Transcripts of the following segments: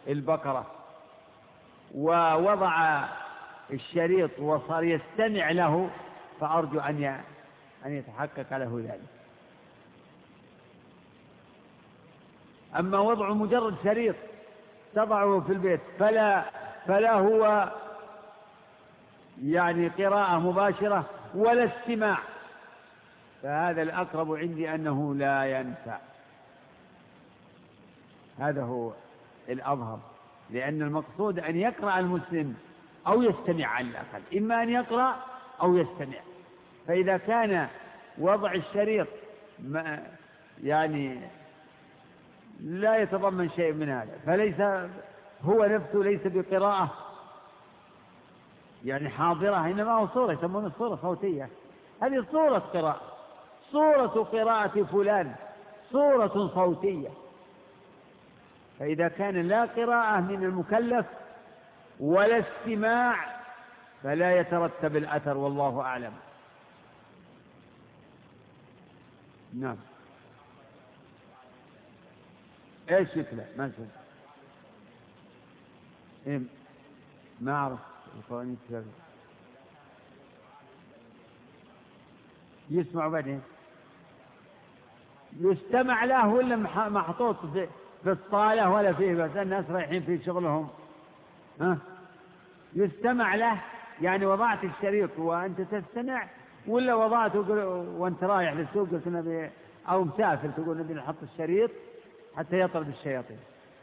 البقرة ووضع الشريط وصار يستمع له، فأرجو أن يتحقق له ذلك. أما وضع مجرد شريط تضعه في البيت فلا هو يعني قراءة مباشرة ولا استماع، فهذا الأقرب عندي أنه لا ينفع. هذا هو الأظهر، لأن المقصود أن يقرأ المسلم أو يستمع على الأقل، إما أن يقرأ أو يستمع. فإذا كان وضع الشريط يعني لا يتضمن شيء من هذا، فليس هو نفسه ليس بقراءة يعني حاضرة، إنما هو صورة، يسمونه صورة صوتية. هذه صورة قراءة، صورة قراءة فلان، صورة صوتية. فإذا كان لا قراءة من المكلف ولا استماع فلا يترتب الأثر، والله أعلم. نعم. ايش شكله؟ ما شكله؟ إيه؟ ما أعرف القوانين السابقة. يسمع بعدين يستمع له ولا محطوط في الصالة ولا فيه، بس الناس رايحين في شغلهم؟ يستمع له يعني وضعت الشريط وأنت تستمع، ولا وضعته وأنت رايح للسوق قلت نبي، أو مسافر تقول نبي نحط الشريط حتى يطرد الشياطين؟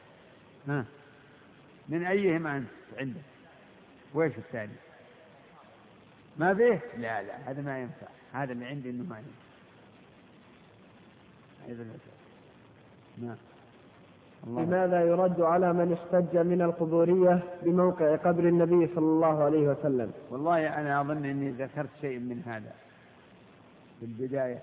من أيهما أنت عندك؟ وإيش الثاني؟ ما به؟ لا هذا ما ينفع، هذا اللي عندي إنه ما ينفع. نعم. لماذا يرد على من احتج من القبورية بموقع قبر النبي صلى الله عليه وسلم؟ والله أنا أظن أني ذكرت شيء من هذا في البداية.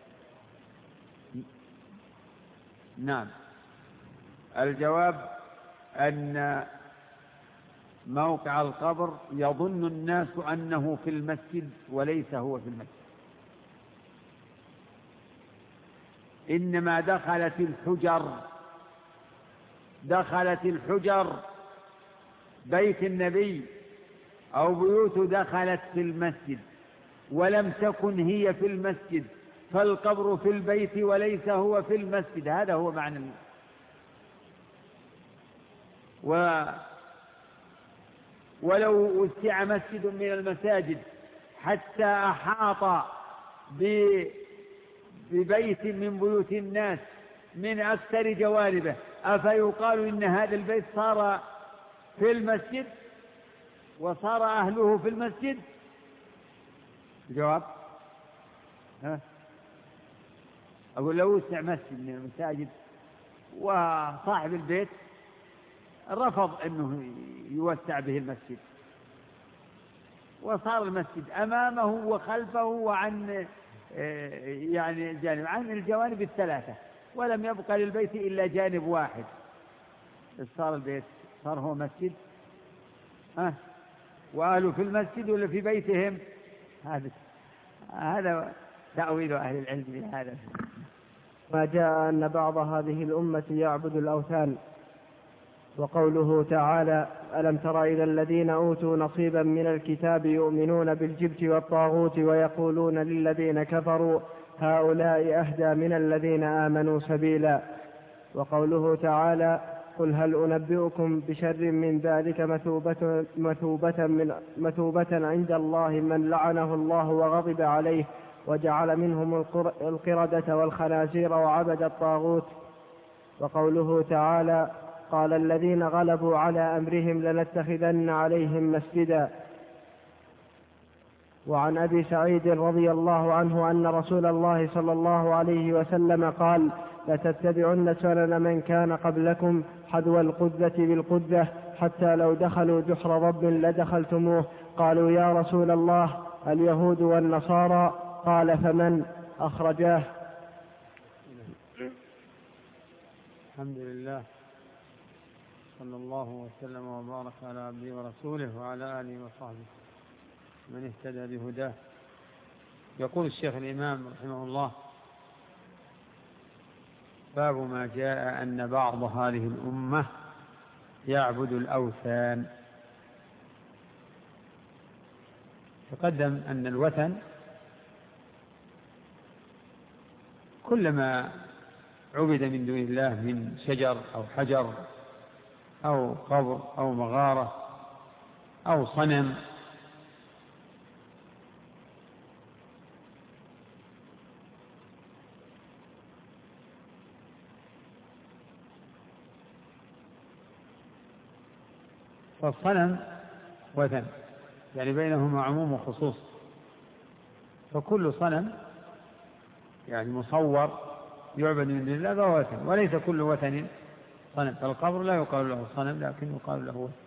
نعم. الجواب أن موقع القبر يظن الناس أنه في المسجد وليس هو في المسجد، إنما دخلت الحجر بيت النبي أو بيوت دخلت في المسجد ولم تكن هي في المسجد، فالقبر في البيت وليس هو في المسجد. هذا هو معنى ولو وسع مسجد من المساجد حتى أحاط ببيت من بيوت الناس من أكثر جوانبه، أفيقال إن هذا البيت صار في المسجد وصار أهله في المسجد؟ الجواب أقول لو وسع مسجد من المساجد وصاحب البيت رفض أنه يوسع به المسجد، وصار المسجد أمامه وخلفه وعن يعني جانب عن الجوانب الثلاثة، ولم يبقى للبيت إلا جانب واحد، صار البيت صار هو مسجد. وأهله في المسجد ولا في بيتهم؟ هذا تأويل أهل العلم لهذا. ما جاء أن بعض هذه الأمة يعبد الأوثان. وقوله تعالى: ألم تر إلى الذين أوتوا نصيبا من الكتاب يؤمنون بالجبت والطاغوت ويقولون للذين كفروا هؤلاء أهدى من الذين آمنوا سبيلا. وقوله تعالى: قل هل أنبئكم بشر من ذلك مثوبة عند الله من لعنه الله وغضب عليه وجعل منهم القردة والخنازير وعبد الطاغوت. وقوله تعالى: قال الذين غلبوا على أمرهم لنتخذن عليهم مسجدا. وعن أبي سعيد رضي الله عنه أن رسول الله صلى الله عليه وسلم قال: لتتبعن سنن من كان قبلكم حذو القذة بالقذة حتى لو دخلوا جحر ضب لدخلتموه. قالوا: يا رسول الله اليهود والنصارى؟ قال: فمن؟ أخرجاه. الحمد لله، صلى الله وسلم وبارك على عبده ورسوله وعلى آله وصحبه من اهتدى بهداه. يقول الشيخ الإمام رحمه الله: باب ما جاء أن بعض هذه الأمة يعبد الأوثان. تقدم أن الوثن كلما عبد من دون الله من شجر أو حجر أو قبر أو مغارة أو صنم فالصنم وثن، يعني بينهما عموم وخصوص، فكل صنم يعني مصور يعبد من دون الله فهو وثن، وليس كل وثن صنم. فالقبر لا يقال له صنم لكن يقال له وثن.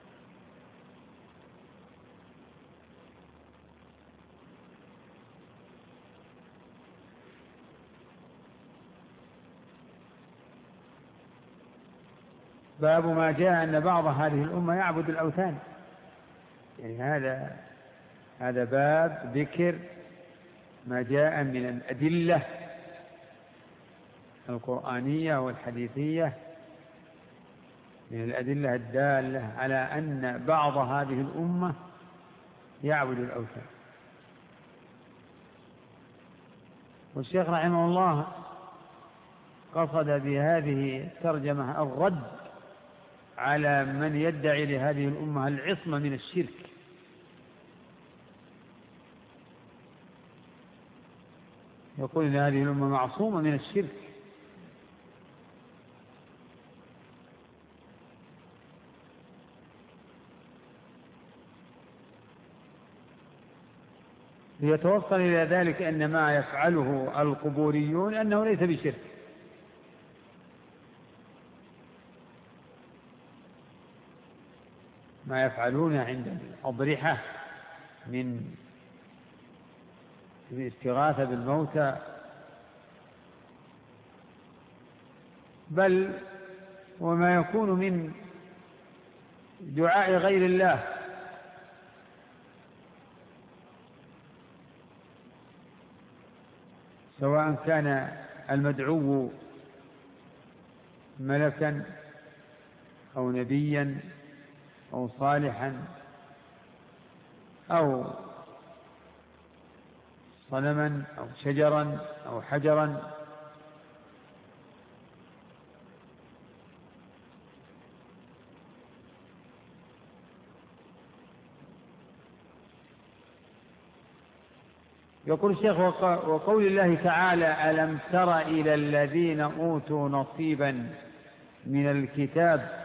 باب ما جاء أن بعض هذه الأمة يعبد الأوثان. يعني هذا باب ذكر ما جاء من الأدلة القرآنية والحديثية، من الأدلة الدالة على أن بعض هذه الأمة يعبد الأوثان. والشيخ رحمه الله قصد بهذه الترجمة الرد على من يدعي لهذه الأمة العصمة من الشرك، يقول إن هذه الأمة معصومة من الشرك، ليتوصل إلى ذلك أن ما يفعله القبوريون أنه ليس بشرك. ما يفعلون عند الأضرحة من الاستغاثة بالموتى، بل وما يكون من دعاء غير الله، سواء كان المدعو ملكا أو نبيا أو صالحا أو صنما أو شجرا أو حجرا، يقول الشيخ: وقول الله تعالى: ألم تر إلى الذين أوتوا نصيبا من الكتاب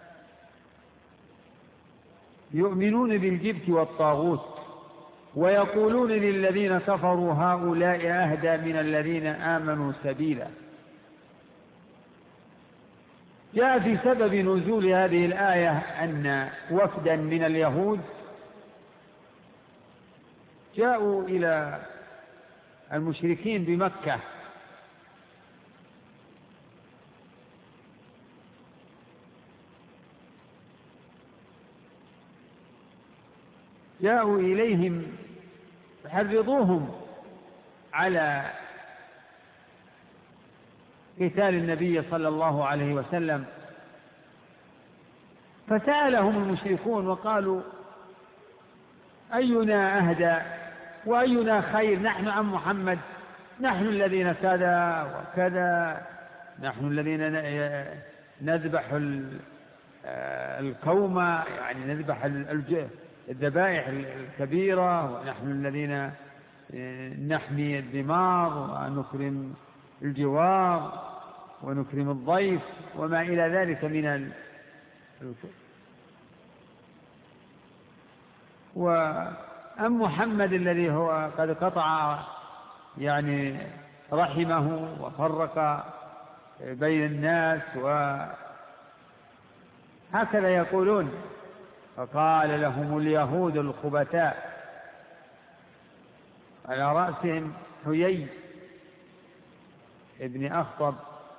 يؤمنون بالجبت والطاغوت ويقولون للذين كفروا هؤلاء أهدى من الذين آمنوا سبيلا. جاء في سبب نزول هذه الآية أن وفدا من اليهود جاءوا إلى المشركين بمكة جاءوا إليهم يحرضوهم على قتال النبي صلى الله عليه وسلم، فسألهم المشركون وقالوا: أينا أهدى وأينا خير؟ نحن عن محمد، نحن الذين كذا وكذا، نحن الذين نذبح الكومة، يعني نذبح الذبائح الكبيرة، ونحن الذين نحمي الدمار ونكرم الجوار ونكرم الضيف وما إلى ذلك من وأم محمد الذي هو قد قطع يعني رحمه وفرق بين الناس، وهكذا يقولون. فقال لهم اليهود الخبثاء على رأسهم حيي ابن أخطب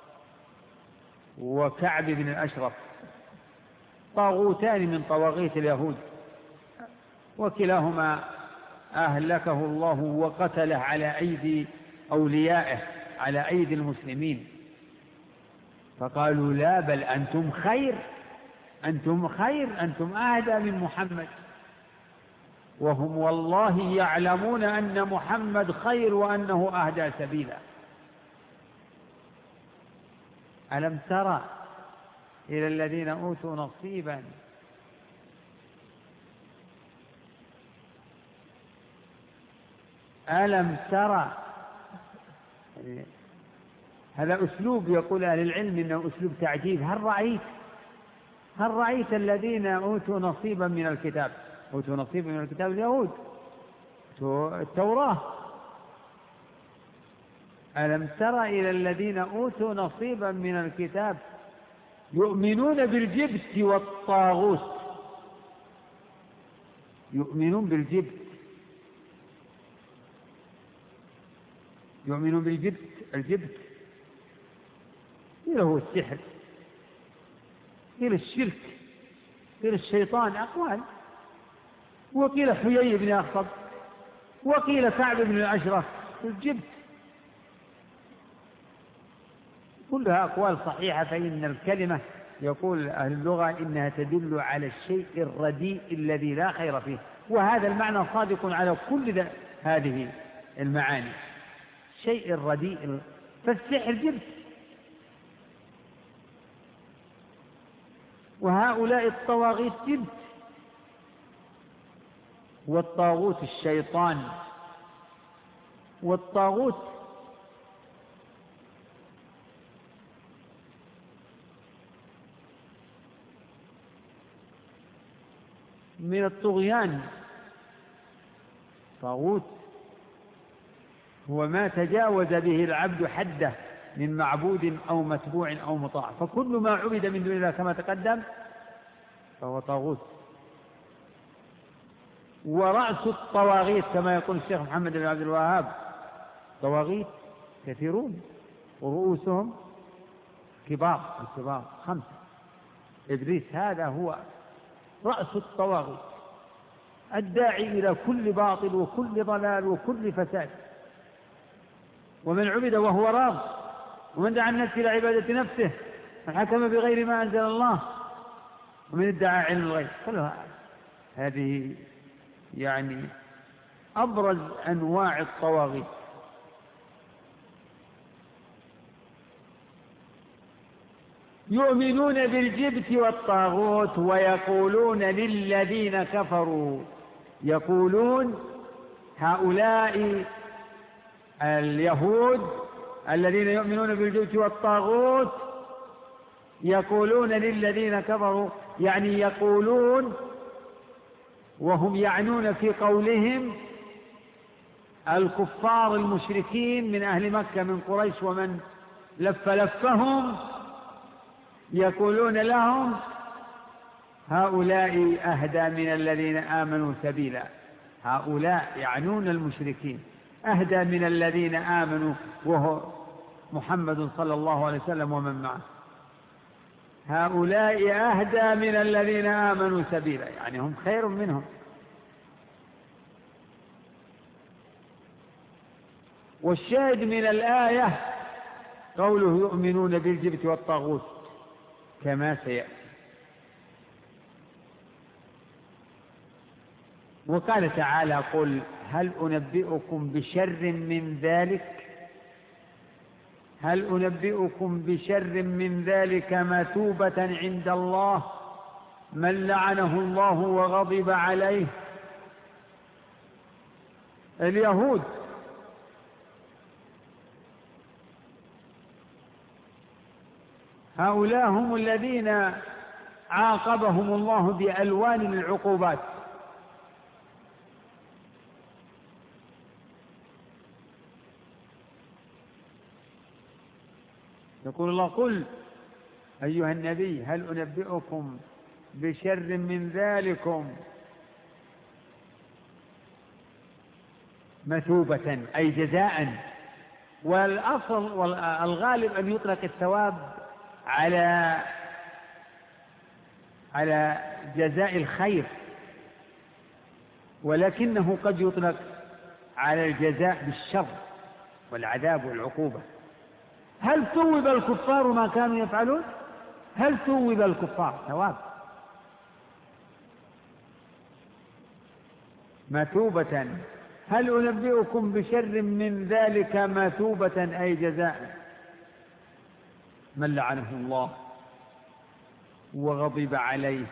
وكعب بن الأشرف، طاغوتان من طواغيت اليهود، وكلاهما أهلكه الله وقتله على أيدي أوليائه، على أيدي المسلمين. فقالوا: لا، بل أنتم خير، أنتم خير، أنتم أهدى من محمد، وهم والله يعلمون أن محمد خير وأنه أهدى سبيلا. ألم ترى إلى الذين أوتوا نصيبا ألم ترى، هذا أسلوب يقول أهل العلم إنه أسلوب تعجيب. هل رأيت الذين أوتوا نصيبا من الكتاب؟ أوتوا نصيبا من الكتاب اليهود، التوراة. ألم تر إلى الذين أوتوا نصيبا من الكتاب يؤمنون بالجبت والطاغوت. يؤمنون بالجبت، يؤمنون بالجبت. الجبت إلى هو السحر، إلى الشرك، إلى الشيطان، أقوال. وقيل حيي بن أخطب، وقيل كعب بن الأشرف. الجبت كلها أقوال صحيحة. فإن الكلمة يقول أهل اللغة إنها تدل على الشيء الرديء الذي لا خير فيه، وهذا المعنى صادق على كل هذه المعاني. شيء الرديء، فالسحر جبت. وهؤلاء الطواغيت جبت، والطاغوت الشيطان. والطاغوت من الطغيان. طاغوت هو ما تجاوز به العبد حده من معبود أو متبوع أو مطاع، فكل ما عبد من دون الله كما تقدم فهو طاغوت. ورأس الطواغيت كما يقول الشيخ محمد بن عبد الوهاب، طواغيت كثيرون ورؤوسهم كبار، الكبار 5. إبليس هذا هو رأس الطواغيت، الداعي إلى كل باطل وكل ضلال وكل فساد. ومن عبد وهو راض، ومن دعا الناس إلى عبادة نفسه، من حكم بغير ما أنزل الله، ومن ادعى علم الغيب. كلها هذه يعني أبرز أنواع الطواغيت. يؤمنون بالجبت والطاغوت ويقولون للذين كفروا، يقولون هؤلاء اليهود الذين يؤمنون بالجبت والطاغوت يقولون للذين كفروا، يعني يقولون وهم يعنون في قولهم الكفار المشركين من أهل مكة من قريش ومن لفهم، يقولون لهم هؤلاء أهدى من الذين آمنوا سبيلا. هؤلاء يعنون المشركين، أهدى من الذين آمنوا وهو محمد صلى الله عليه وسلم ومن معه. هؤلاء أهدى من الذين آمنوا سبيلا، يعني هم خير منهم. والشاهد من الآية قوله يؤمنون بالجبت والطاغوت كما سيأتي. وقال تعالى قل هل أنبئكم بشر من ذلك، هل أنبئكم بشر من ذلك مثوبة عند الله من لعنه الله وغضب عليه. اليهود هؤلاء هم الذين عاقبهم الله بألوان العقوبات. يقول الله قل أيها النبي هل أنبئكم بشر من ذلكم مثوبة أي جزاء. والأصل والغالب أن يطلق الثواب على جزاء الخير، ولكنه قد يطلق على الجزاء بالشر والعذاب والعقوبة. هل ثوب الكفار ما كانوا يفعلون؟ هل ثوب الكفار ثواب مثوبة. هل أنبئكم بشر من ذلك مثوبة أي جزاء؟ من لعنه الله وغضب عليه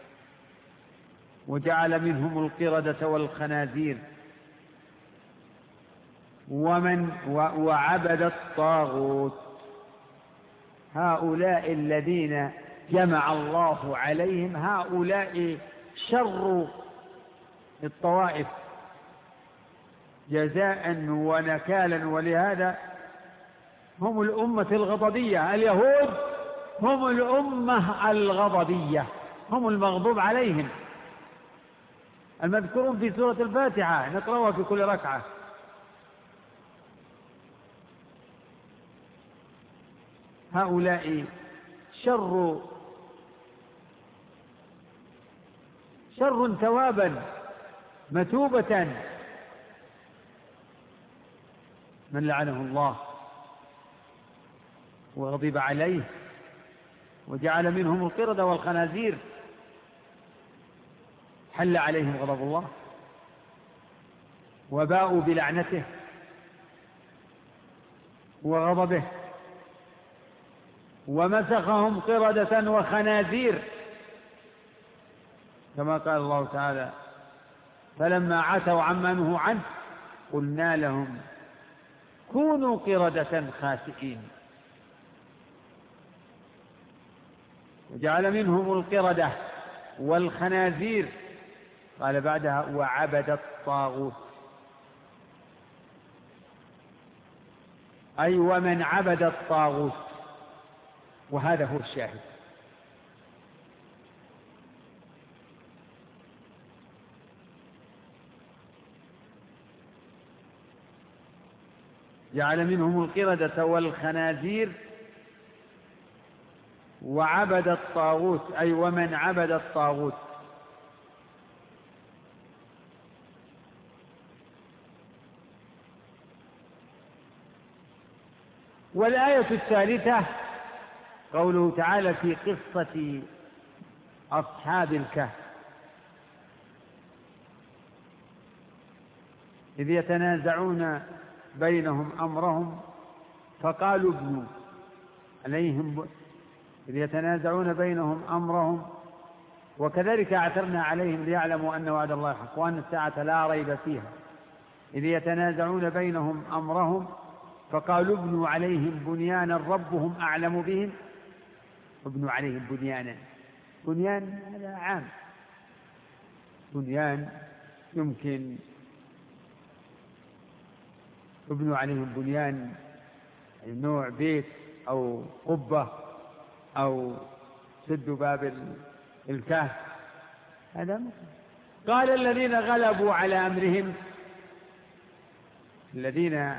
وجعل منهم القردة والخنازير وعبد الطاغوت. هؤلاء الذين جمع الله عليهم هؤلاء شر الطوائف جزاء ونكالا، ولهذا هم الأمة الغضبية. اليهود هم الأمة الغضبية، هم المغضوب عليهم، المذكورون في سورة الفاتحة نقرأها في كل ركعة. هؤلاء شر ثوابا مثوبة. من لعنه الله وغضب عليه وجعل منهم القردة والخنازير حل عليهم غضب الله وباءوا بلعنته وغضبه ومسخهم قردة وخنازير، كما قال الله تعالى: فلما عتوا عما نهوا عنه قلنا لهم كونوا قردة خاسئين. وجعل منهم القردة والخنازير، قال بعدها: وعبد الطاغوت، أي ومن عبد الطاغوت. وهذا هو الشاهد. جعل منهم القردة والخنازير وعبد الطاغوت، أي ومن عبد الطاغوت. والآية الثالثة قوله تعالى في قصة أصحاب الكهف: إذ يتنازعون بينهم أمرهم فقالوا ابنوا عليهم، إذ يتنازعون بينهم أمرهم وكذلك أعثرنا عليهم ليعلموا أن وعد الله حق وأن الساعة لا ريب فيها. إذ يتنازعون بينهم أمرهم فقالوا ابنوا عليهم بنيانا ربهم أعلم بهم. ابنوا عليهم بنيانا، بنيان هذا عام، بنيان يمكن ابنوا عليهم بنيان نوع بيت أو قبة أو سدوا باب الكهف، هذا ممكن. قال الذين غلبوا على أمرهم، الذين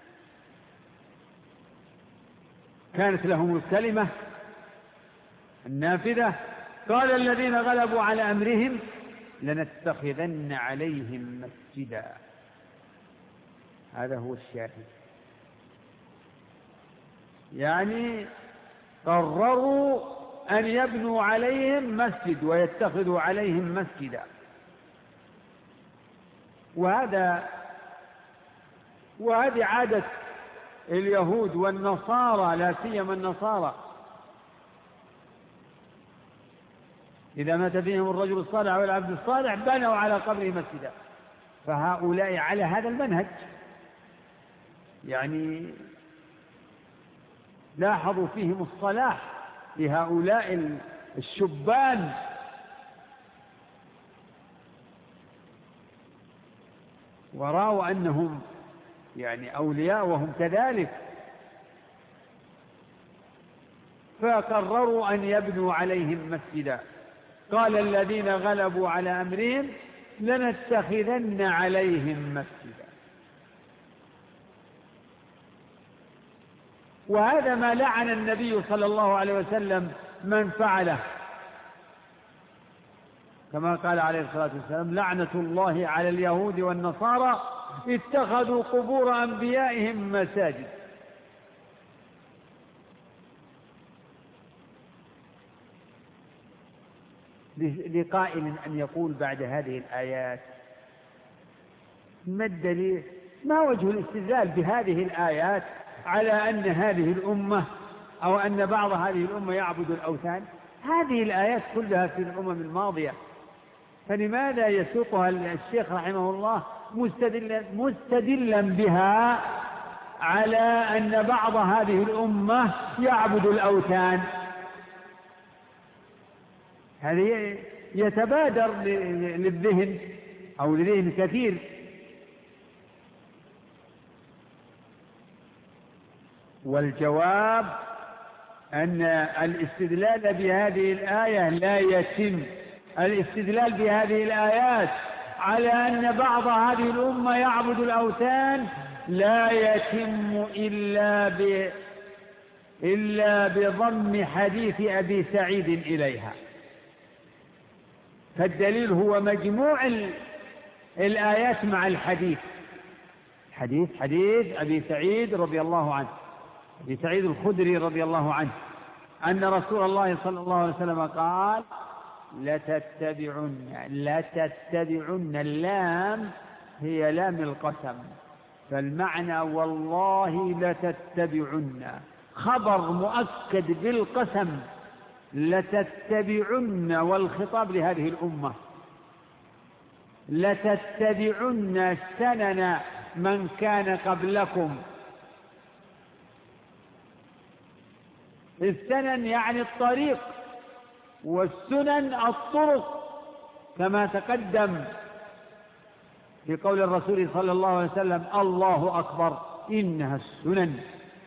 كانت لهم الكلمة النافذة، قال الذين غلبوا على أمرهم لنتخذن عليهم مسجدا. هذا هو الشاهد، يعني قرروا أن يبنوا عليهم مسجد ويتخذوا عليهم مسجدا. وهذه عادة اليهود والنصارى، لا سيما النصارى، إذا مات فيهم الرجل الصالح والعبد الصالح بنوا على قبره مسجدا. فهؤلاء على هذا المنهج، يعني لاحظوا فيهم الصلاح لهؤلاء الشبان، ورأوا أنهم يعني أولياء وهم كذلك، فقرروا أن يبنوا عليهم مسجدا. قال الذين غلبوا على أمرهم لنتخذن عليهم مسجدا. وهذا ما لعن النبي صلى الله عليه وسلم من فعله، كما قال عليه الصلاة والسلام: لعنة الله على اليهود والنصارى اتخذوا قبور أنبيائهم مساجد. لقائل أن يقول بعد هذه الآيات: ما الدليل؟ ما وجه الاستدلال بهذه الآيات على أن هذه الأمة أو أن بعض هذه الأمة يعبد الأوثان؟ هذه الآيات كلها في الأمم الماضية، فلماذا يسوقها الشيخ رحمه الله مستدلا بها على أن بعض هذه الأمة يعبد الأوثان؟ هذه يتبادر للذهن أو لذهن كثير. والجواب أن الاستدلال بهذه الآية لا يتم. الاستدلال بهذه الآيات على أن بعض هذه الأمة يعبد الأوثان لا يتم إلا بضم حديث أبي سعيد إليها. فالدليل هو مجموع الآيات مع الحديث. حديث أبي سعيد رضي الله عنه، أبي سعيد الخدري رضي الله عنه، أن رسول الله صلى الله عليه وسلم قال: لتتبعن. اللام هي لام القسم، فالمعنى والله لتتبعن، خبر مؤكد بالقسم، لتتبعن، والخطاب لهذه الأمة، لتتبعن سنن من كان قبلكم. السنن يعني الطريق، والسنن الطرق، كما تقدم في قول الرسول صلى الله عليه وسلم: الله أكبر إنها السنن.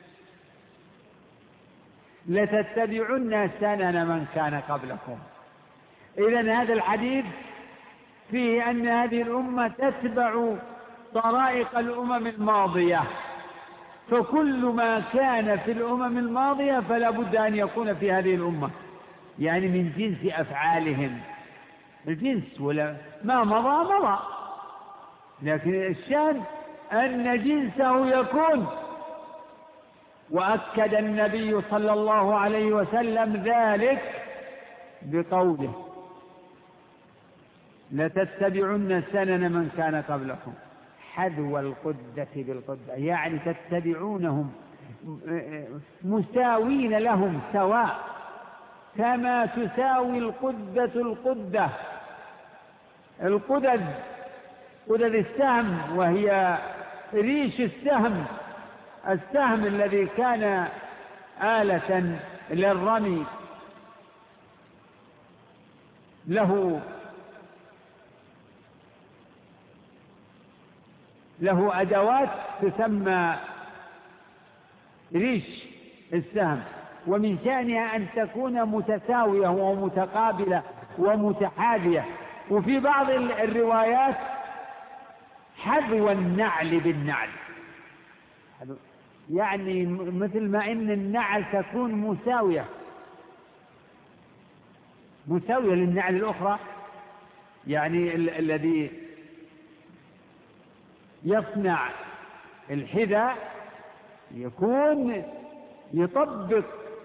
لتتبعن سنن من كان قبلكم. إذن هذا الحديث فيه أن هذه الأمة تتبع طرائق الأمم الماضية، فكل ما كان في الأمم الماضية فلا بد أن يكون في هذه الأمة، يعني من جنس أفعالهم، الجنس، ولا ما مضى، لكن الشان أن جنسه يكون. وأكد النبي صلى الله عليه وسلم ذلك بقوله: لتتبعن سنن من كان قبلكم حذو القدة بالقدة، يعني تتبعونهم مساوين لهم سواء، كما تساوي القدة القدة. القدد السهم، وهي ريش السهم الذي كان آلة للرمي، له أدوات تسمى ريش السهم، ومن شأنها أن تكون متساوية ومتقابلة ومتحاذية. وفي بعض الروايات حذو النعل بالنعل، يعني مثل ما إن النعل تكون مساوية للنعل الأخرى، يعني الذي يصنع الحذاء يكون يطبق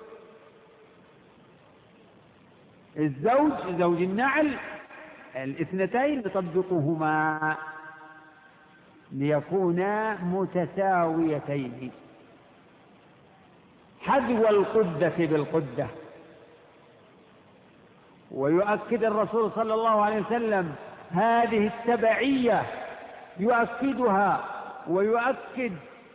زوج النعل الاثنتين، يطبقهما ليكونا متساويتين. حذو القدة بالقدة. ويؤكد الرسول صلى الله عليه وسلم هذه التبعية، يؤكدها ويؤكد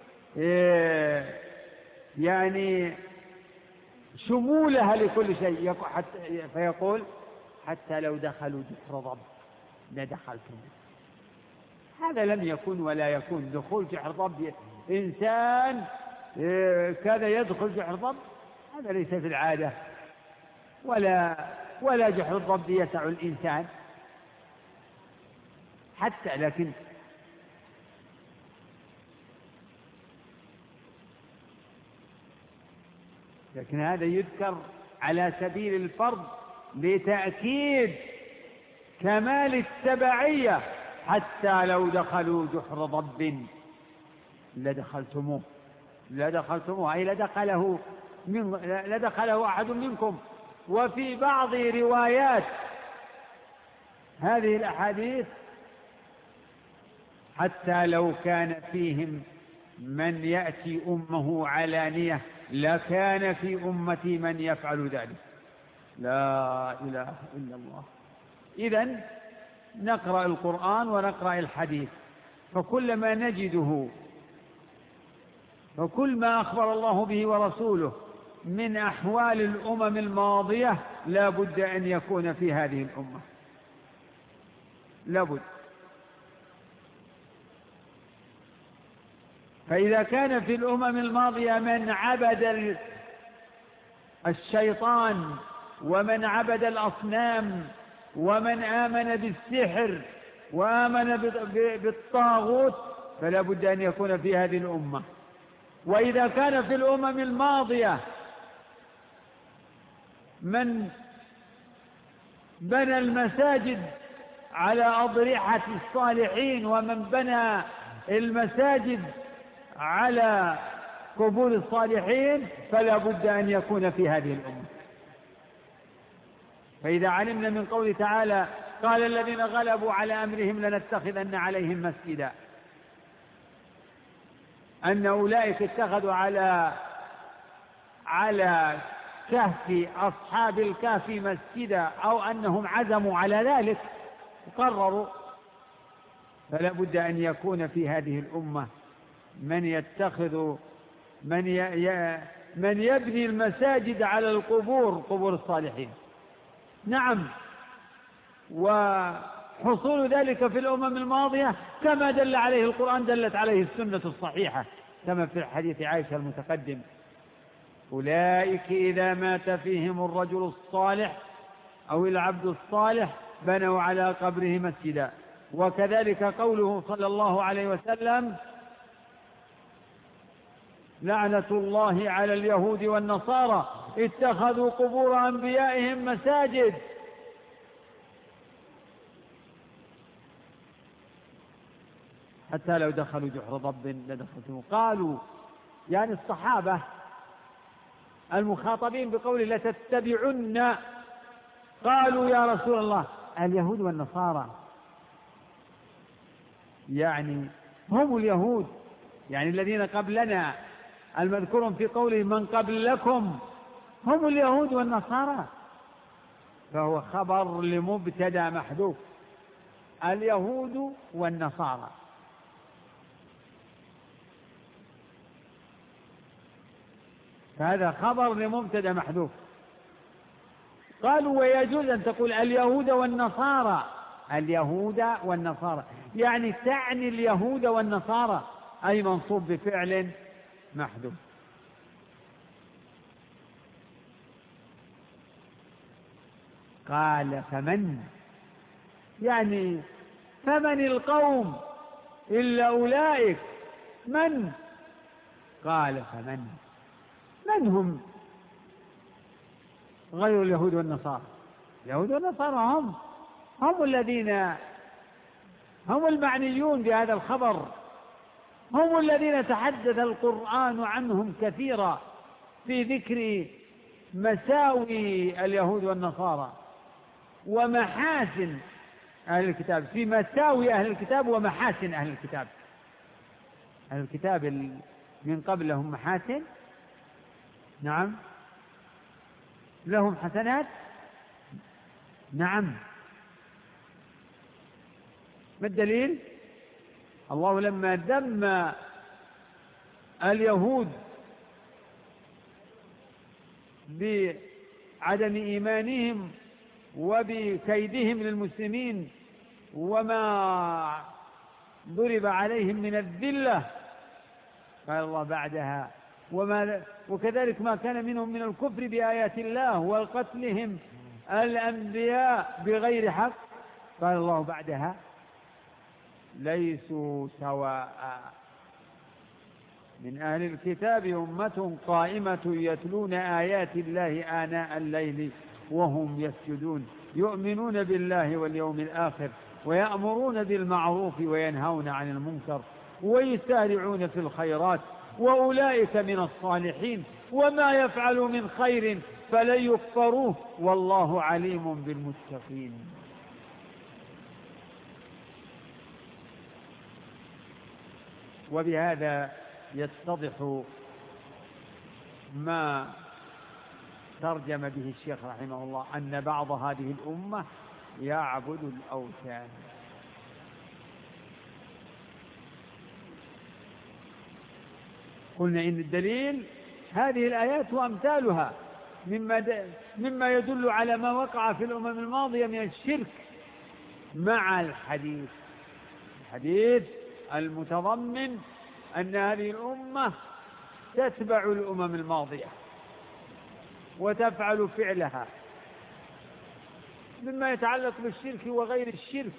يعني شمولها لكل شيء، فيقول: حتى لو دخلوا جحر ضب لدخلتم. هذا لم يكن ولا يكون. دخول جحر ضب، إنسان كذا يدخل جحر ضب، هذا ليس في العادة، ولا جحر الضب يسع الإنسان حتى. لكن هذا يذكر على سبيل الفرض لتأكيد كمال التبعية. حتى لو دخلوا جحر ضب لدخلتموه، أي لدخله أحد منكم. وفي بعض روايات هذه الأحاديث حتى لو كان فيهم من يأتي أمه علانية لكان في أمتي من يفعل ذلك. لا إله إلا الله. إذن نقرأ القرآن ونقرأ الحديث، فكلما نجده وكل ما أخبر الله به ورسوله من أحوال الأمم الماضية لا بد أن يكون في هذه الأمة، لا بد. فإذا كان في الأمم الماضية من عبد الشيطان ومن عبد الأصنام ومن آمن بالسحر وآمن بالطاغوت، فلا بد أن يكون في هذه الأمة. وإذا كان في الأمم الماضية من بنى المساجد على أضرحة الصالحين ومن بنى المساجد على قبور الصالحين، فلا بد أن يكون في هذه الأمة. فإذا علمنا من قوله تعالى قال الذين غلبوا على أمرهم لنتخذن عليهم مسجدا، أن أولئك اتخذوا على كهف أصحاب الكهف مسجدا، أو أنهم عزموا على ذلك وقرروا، فلا بد أن يكون في هذه الأمة من يتخذ من يبني المساجد على القبور، قبور الصالحين. نعم، وحصول ذلك في الأمم الماضية كما دل عليه القرآن دلت عليه السنة الصحيحة، كما في حديث عائشة المتقدم: أولئك إذا مات فيهم الرجل الصالح أو العبد الصالح بنوا على قبره مسجدا. وكذلك قوله صلى الله عليه وسلم: لعنة الله على اليهود والنصارى اتخذوا قبور أنبيائهم مساجد. حتى لو دخلوا جحر ضب لدخلتم. قالوا يعني الصحابة المخاطبين بقوله لتتبعن، قالوا يا رسول الله اليهود والنصارى، يعني هم اليهود، يعني الذين قبلنا المذكور في قوله من قبلكم هم اليهود والنصارى، فهو خبر لمبتدأ محذوف، اليهود والنصارى. فهذا خبر لمبتدأ محذوف. قالوا ويجوز أن تقول اليهود والنصارى، اليهود والنصارى يعني تعني اليهود والنصارى، أي منصوب بفعل محذوف. قال فمن، يعني فمن القوم إلا أولئك، من؟ قال فمن، من هم غير اليهود والنصارى؟ اليهود والنصارى هم الذين هم المعنيون بهذا الخبر، هم الذين تحدث القرآن عنهم كثيرا في ذكر مساوي اليهود والنصارى ومحاسن أهل الكتاب، في مساوي أهل الكتاب ومحاسن أهل الكتاب. أهل الكتاب من قبل لهم محاسن، نعم، لهم حسنات، نعم. ما الدليل؟ الله لما ذم اليهود بعدم إيمانهم وبكيدهم للمسلمين وما ضرب عليهم من الذلة، قال الله بعدها وكذلك ما كان منهم من الكفر بآيات الله وقتلهم الأنبياء بغير حق، قال الله بعدها ليسوا سواء، من أهل الكتاب أمة قائمة يتلون آيات الله آناء الليل وهم يسجدون يؤمنون بالله واليوم الآخر ويأمرون بالمعروف وينهون عن المنكر ويسارعون في الخيرات وأولئك من الصالحين وما يفعلوا من خير فلن يكفروه والله عليم بالمتقين. وبهذا يتضح ما ترجم به الشيخ رحمه الله أن بعض هذه الأمة يعبد الأوثان. قلنا إن الدليل هذه الآيات وأمثالها مما يدل على ما وقع في الأمم الماضية من الشرك، مع الحديث المتضمن أن هذه الأمة تتبع الأمم الماضية وتفعل فعلها مما يتعلق بالشرك وغير الشرك،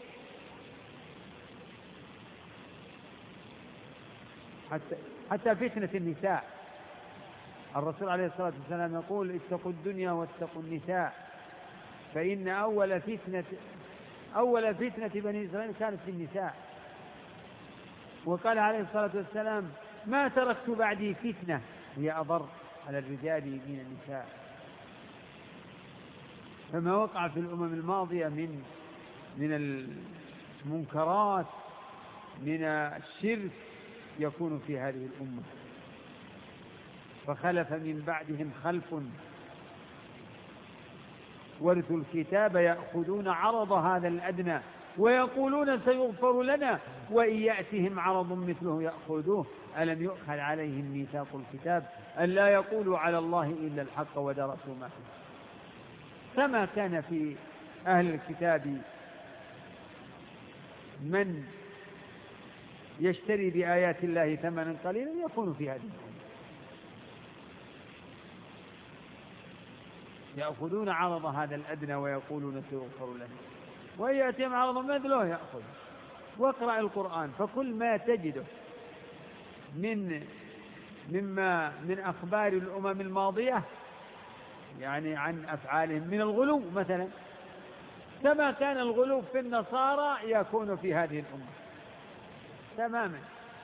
حتى فتنة النساء. الرسول عليه الصلاة والسلام يقول: اتقوا الدنيا واتقوا النساء، فإن أول فتنة بني إسرائيل كانت في النساء. وقال عليه الصلاة والسلام: ما تركت بعدي فتنة هي أضر على الرجال من النساء. فما وقع في الأمم الماضية من المنكرات من الشرك يكون في هذه الأمة. فخلف من بعدهم خلف ورثوا الكتاب يأخذون عرض هذا الأدنى ويقولون سيغفر لنا وإن يأتهم عرض مثله يأخذوه ألم يؤخذ عليهم ميثاق الكتاب ألا يقولوا على الله إلا الحق ودرسوا ما فيه. كما كان في أهل الكتاب من يشتري بآيات الله ثمنا قليلا يكون في هذه الأمة. يأخذون عرض هذا الأدنى ويقولون سيغفر لنا وإن يأتيهم عرض مثله يأخذ. واقرأ القرآن فكل ما تجده من أخبار الأمم الماضية يعني عن أفعالهم من الغلو مثلا، كما كان الغلو في النصارى يكون في هذه الأمة تماما.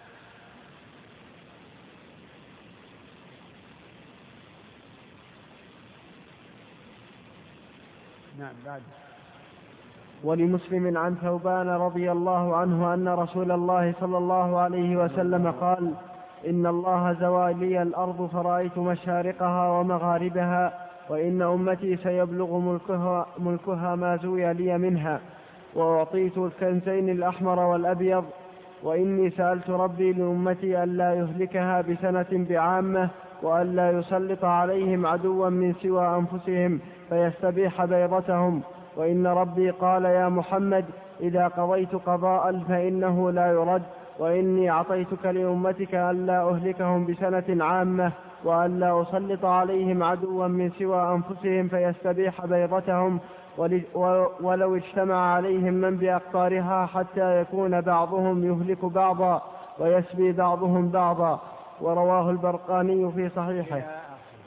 نعم. بعد. ولمسلم عن ثوبان رضي الله عنه أن رسول الله صلى الله عليه وسلم قال: إن الله زوى لي الأرض فرأيت مشارقها ومغاربها، وإن أمتي سيبلغ ملكها ما زوي لي منها، وأعطيت الكنزين الأحمر والأبيض، وإني سألت ربي لأمتي ألا يهلكها بسنة بعامة، وألا يسلط عليهم عدوا من سوى أنفسهم فيستبيح بيضتهم، وإن ربي قال: يا محمد إذا قضيت قضاء فإنه لا يرد، وإني أعطيتك لأمتك ألا أهلكهم بسنة عامة، وألا أسلط عليهم عدوا من سوى أنفسهم فيستبيح بيضتهم، ولو اجتمع عليهم من بأقطارها حتى يكون بعضهم يهلك بعضا ويسبي بعضهم بعضا. ورواه البرقاني في صحيحه.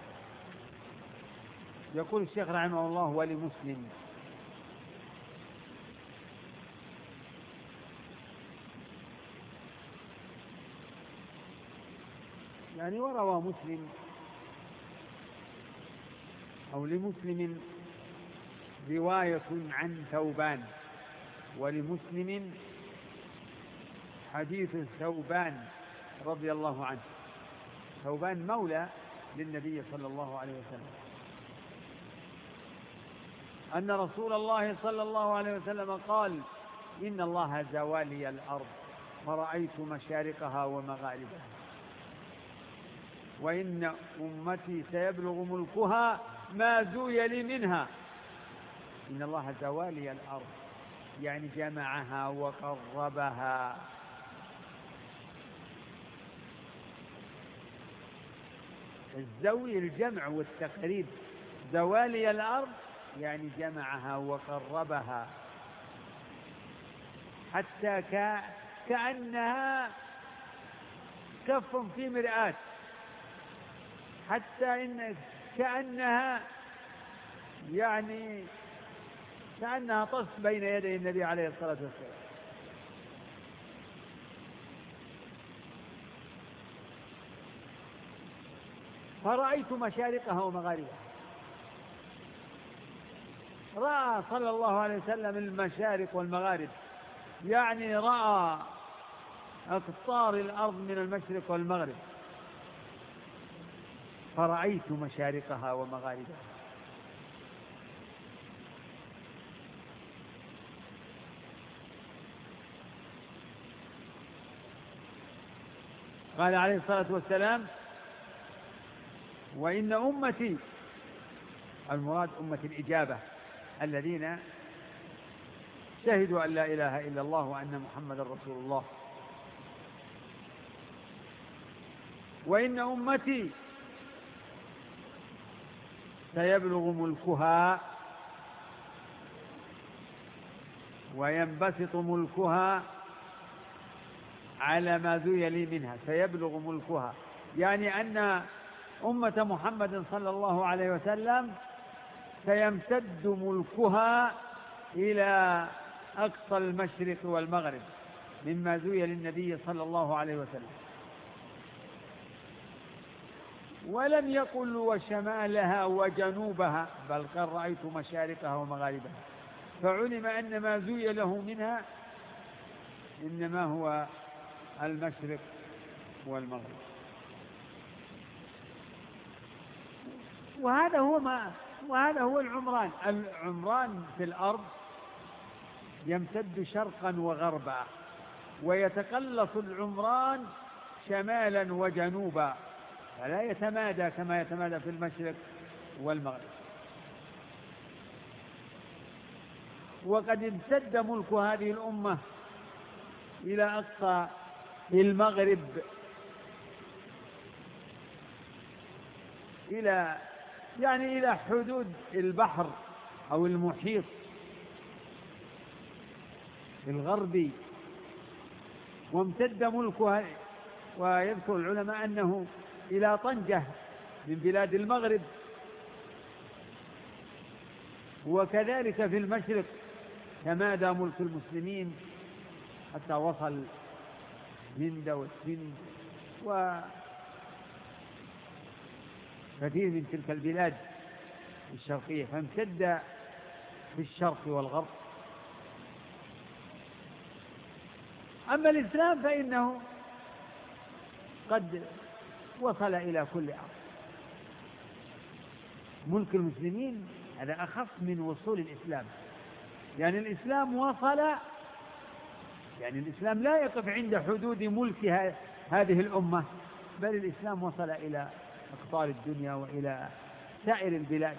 يقول الشيخ رحمه الله: ولمسلم يعني وروى مسلم أو لمسلم رواية عن ثوبان، ولمسلم حديث ثوبان رضي الله عنه. ثوبان مولى للنبي صلى الله عليه وسلم أن رسول الله صلى الله عليه وسلم قال: إن الله زوى لي الأرض فرأيت مشارقها ومغاربها، وإن أمتي سيبلغ ملكها ما زوي لي منها. إن الله زوى لي الأرض يعني جمعها وقربها. الزوي الجمع والتقريب، زوالي الأرض يعني جمعها وقربها حتى كأنها كف في مرآة، حتى إن كأنها يعني كأنها طس بين يدي النبي عليه الصلاة والسلام. فرأيت مشارقها ومغاربها. رأى صلى الله عليه وسلم المشارق والمغارب، يعني رأى أقطار الأرض من المشرق والمغرب، فرأيت مشارقها ومغاربها. قال عليه الصلاة والسلام: وإن أمتي، المراد أمة الإجابة، الذين شهدوا أن لا إله إلا الله وأن محمد رسول الله، وإن أمتي سيبلغ ملكها وينبسط ملكها على ما ذوي لي منها. سيبلغ ملكها يعني أن أمة محمد صلى الله عليه وسلم سيمتد ملكها إلى أقصى المشرق والمغرب مما ذوي للنبي صلى الله عليه وسلم. ولم يقل وشمالها وجنوبها، بل قد رأيت مشارقها ومغاربها، فعلم أن ما ذوي له منها إنما هو المشرق والمغرب. وهذا هو العمران في الأرض يمتد شرقا وغربا، ويتقلص العمران شمالا وجنوبا، فلا يتمادى كما يتمادى في المشرق والمغرب. وقد امتد ملك هذه الأمة إلى أقصى المغرب، إلى حدود البحر أو المحيط الغربي. وامتد ملكها، ويذكر العلماء أنه إلى طنجة من بلاد المغرب، وكذلك في المشرق تمادى ملك المسلمين حتى وصل هند والسند وكثير من تلك البلاد الشرقية، فامتد في الشرق والغرب. أما الإسلام فإنه قد وصل إلى كل أرض. ملك المسلمين هذا أخف من وصول الإسلام، يعني الإسلام وصل، يعني الإسلام لا يقف عند حدود ملك هذه الأمة، بل الإسلام وصل إلى أقطار الدنيا وإلى سائر البلاد،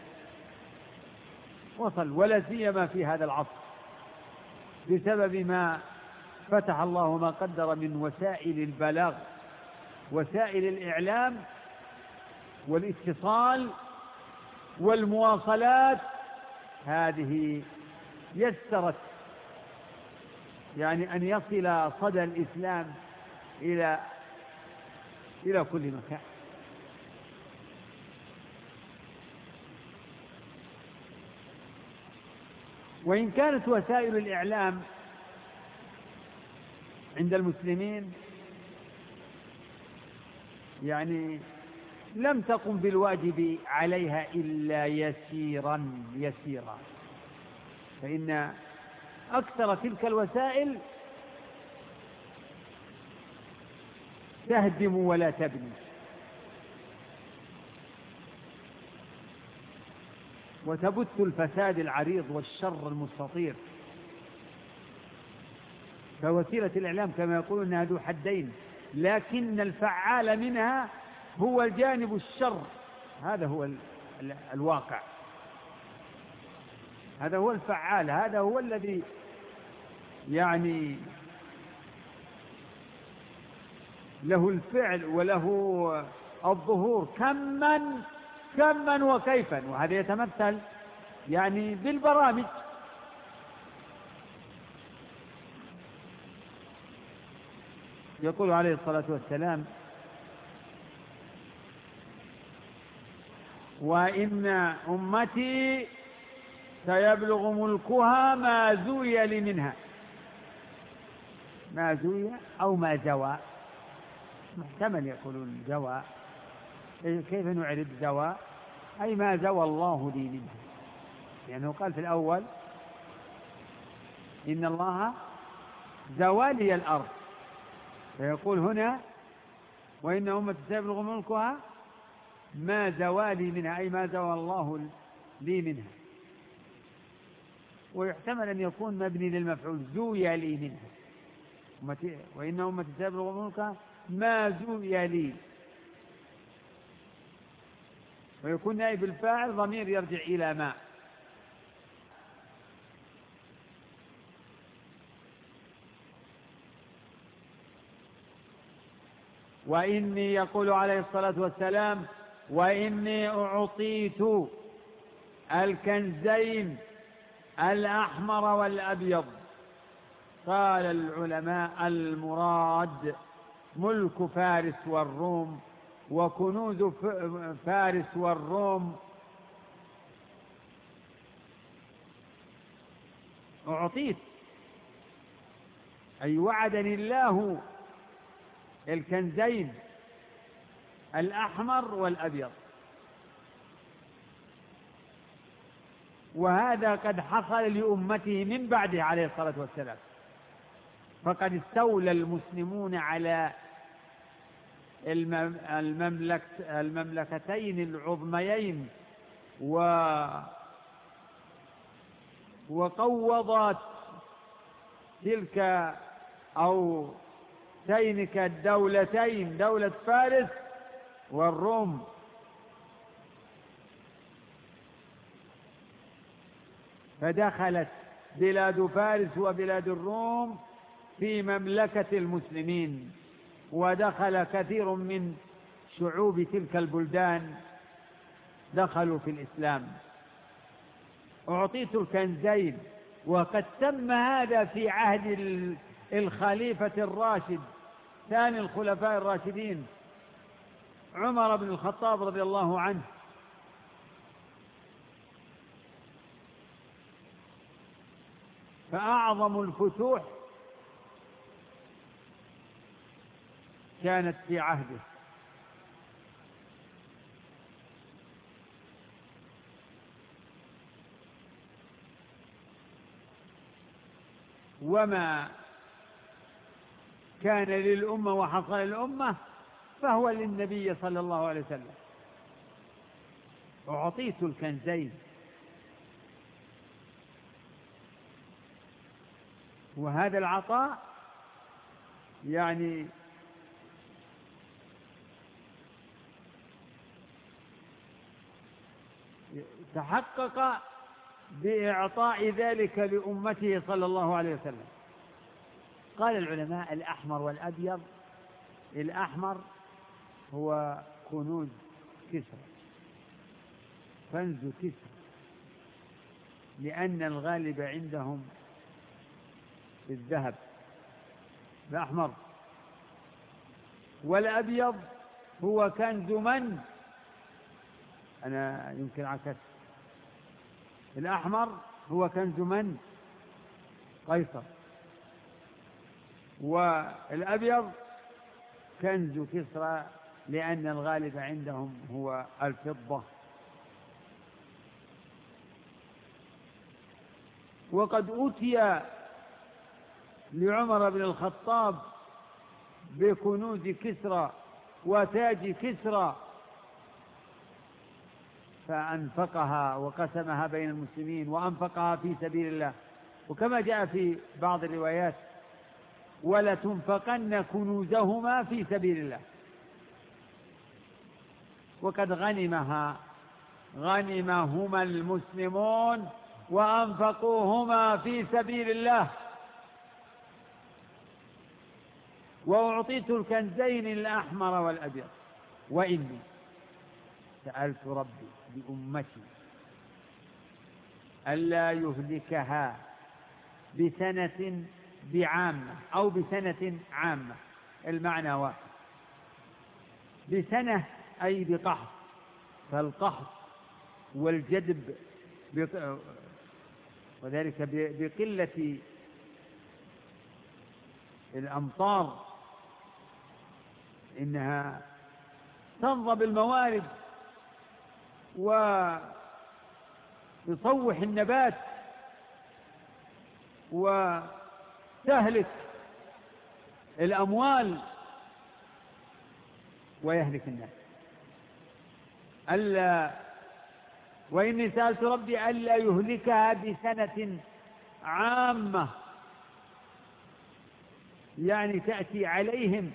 وصل، ولا سيما في هذا العصر بسبب ما فتح الله ما قدر من وسائل البلاغ، وسائل الإعلام والاتصال والمواصلات. هذه يسرت يعني أن يصل صدى الإسلام إلى كل مكان. وإن كانت وسائل الإعلام عند المسلمين يعني لم تقم بالواجب عليها إلا يسيرا، فإن أكثر تلك الوسائل تهدم ولا تبني، وتبث الفساد العريض والشر المستطير. فوسيلة الإعلام كما يقولون أنها ذو حدين، لكن الفعال منها هو الجانب الشر. هذا هو الواقع، هذا هو الفعال، هذا هو الذي يعني له الفعل وله الظهور كما وكيفا. وهذا يتمثل يعني بالبرامج. يقول عليه الصلاة والسلام: وإن أمتي سيبلغ ملكها ما زوي لي منها. ما زوي أو ما زوى، محتمل يقولون زوى. كيف نعرف زوى؟ أي ما زوى الله لي منها، لأنه قال في الأول: إن الله زوى لي الأرض، فيقول هنا وإن أمة سيبلغ ملكها ما زوالي منها، أي ما زوى الله لي منها. ويحتمل أن يكون مبني للمفعول، زوي لي منها، وإن أمة سيبلغ ملكها ما زوي لي، ويكون نائب الفاعل ضمير يرجع إلى ما. وإني يقول عليه الصلاة والسلام وإني أعطيت الكنزين الأحمر والأبيض. قال العلماء المراد ملك فارس والروم وكنوز فارس والروم. أعطيت أي وعدني الله الكنزين الأحمر والأبيض، وهذا قد حصل لأمته من بعده عليه الصلاة والسلام، فقد استولى المسلمون على المملكتين العظميين وقوضت تلك أو تلك الدولتين، دولة فارس والروم. فدخلت بلاد فارس وبلاد الروم في مملكة المسلمين، ودخل كثير من شعوب تلك البلدان دخلوا في الإسلام. أعطيت الكنزين، وقد تم هذا في عهد الخليفة الراشد ثاني الخلفاء الراشدين عمر بن الخطاب رضي الله عنه. فأعظم الفتوح كانت في عهده، وما كان للأمة وحصل للأمة فهو للنبي صلى الله عليه وسلم. أعطيت الكنزين، وهذا العطاء يعني تحقق بإعطاء ذلك لأمته صلى الله عليه وسلم. قال العلماء الأحمر والأبيض، الأحمر هو كنوز كسرى، كنز كسرى، لأن الغالب عندهم الذهب الأحمر. والأبيض هو كنز من؟ أنا يمكن عكس، الأحمر هو كنز من؟ قيصر. والأبيض كنز كسرى، لأن الغالب عندهم هو الفضة. وقد أوتي لعمر بن الخطاب بكنوز كسرى وتاج كسرى، فأنفقها وقسمها بين المسلمين وأنفقها في سبيل الله. وكما جاء في بعض الروايات ولتنفقن كنوزهما في سبيل الله. وقد غنمهما المسلمون وأنفقوهما في سبيل الله. وأعطيت الكنزين الأحمر والأبيض، وإني سألت ربي لأمتي ألا يهلكها بسنة بعامة أو بسنة عامة، المعنى واحد. بسنة أي بقحط، فالقحط والجدب وذلك بقلة الأمطار، إنها تنضب الموارد وتصوح النبات وتهلك الأموال ويهلك الناس. وإني سألت ربي ألا يهلكها بسنة عامة، يعني تأتي عليهم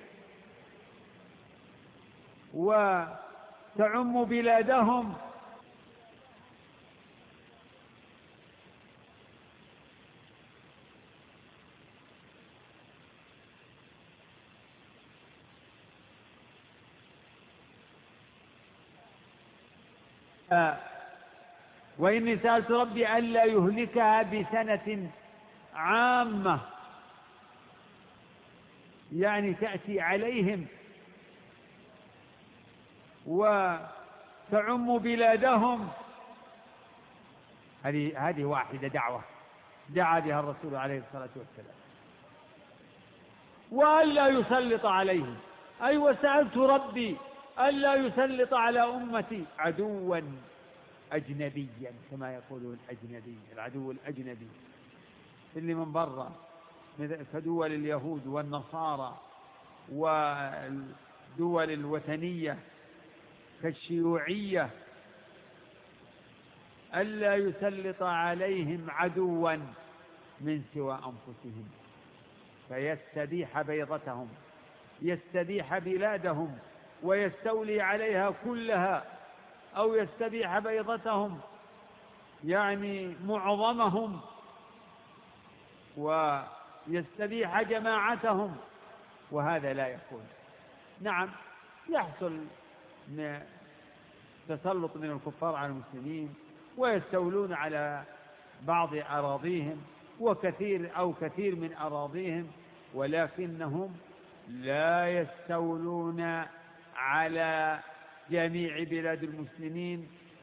وتعم بلادهم. وإني سألت ربي ألا يهلكها بسنة عامة، يعني تأتي عليهم وتعم بلادهم. هذه واحدة دعوة دعا بها الرسول عليه الصلاة والسلام. وألا يسلط عليهم، أي وسألت ربي ألا يسلط على أمتي عدوا أجنبيا، كما يقولون أجنبي، العدو الأجنبي اللي من برا، كدول اليهود والنصارى والدول الوثنية كالشيوعية. ألا يسلط عليهم عدوا من سوى أنفسهم فيستبيح بيضتهم، يستبيح بلادهم ويستولي عليها كلها، أو يستبيح بيضتهم يعني معظمهم، ويستبيح جماعتهم، وهذا لا يكون. نعم يحصل تسلط من الكفار على المسلمين ويستولون على بعض أراضيهم كثير من أراضيهم، ولكنهم لا يستولون على جميع بلاد المسلمين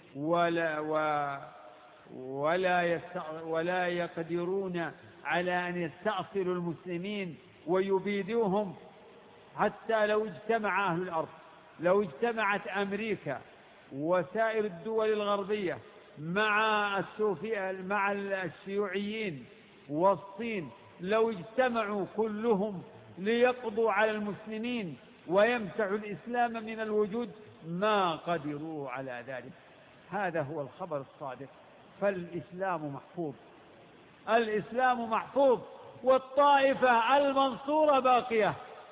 ولا يقدرون على أن يستأصلوا المسلمين ويبيدوهم. حتى لو اجتمع أهل الأرض، لو اجتمعت أمريكا وسائر الدول الغربية مع الشيوعيين والصين، لو اجتمعوا كلهم ليقضوا على المسلمين ويمسحوا الإسلام من الوجود ما قدروا على ذلك. هذا هو الخبر الصادق. فالإسلام محفوظ، الإسلام محفوظ، والطائفة المنصورة باقية،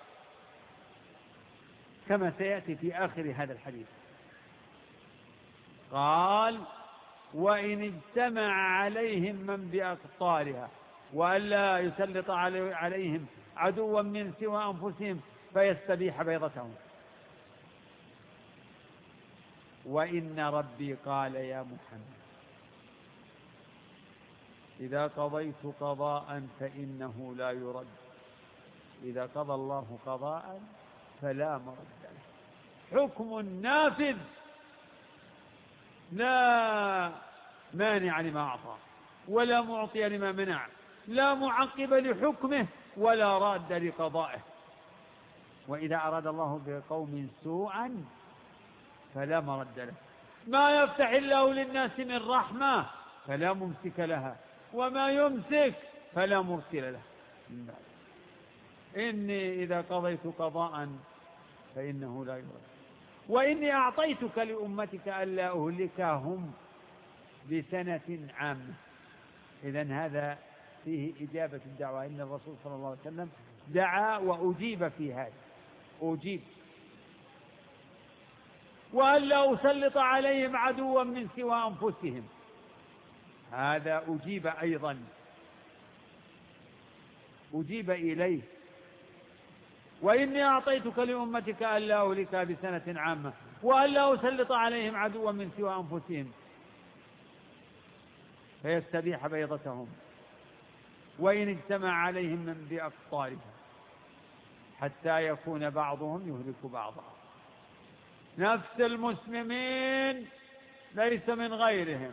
كما سيأتي في آخر هذا الحديث. قال: وإن اجتمع عليهم من بأقطارها وألا يسلط عليهم عدوا من سوى أنفسهم فيستبيح بيضتهم. وإن ربي قال يا محمد إذا قضيت قضاء فإنه لا يرد، إذا قضى الله قضاء فلا مرد له، حكم نافذ لا مانع لما أعطى ولا معطي لما منع، لا معقب لحكمه ولا راد لقضائه. وإذا أراد الله بقوم سوءا فلا مرد له، ما يفتح الله للناس من رحمة فلا ممسك لها وما يمسك فلا مرسل له. إني إذا قضيت قضاء فإنه لا يرد، وإني أعطيتك لأمتك ألا أهلكهم بسنة عامة. إذن هذا فيه إجابة الدعوة، إن الرسول صلى الله عليه وسلم دعا وأجيب في هذا، أجيب. وألا أسلط عليهم عدوا من سوى أنفسهم، هذا أجيب أيضا، أجيب إليه. وإني أعطيتك لأمتك ألا أهلكها بسنة عامة وألا أسلط عليهم عدوا من سوى أنفسهم فيستبيح بيضتهم. وإن اجتمع عليهم من بأقطارها حتى يكون بعضهم يهلك بعضا. نفس المسلمين ليس من غيرهم،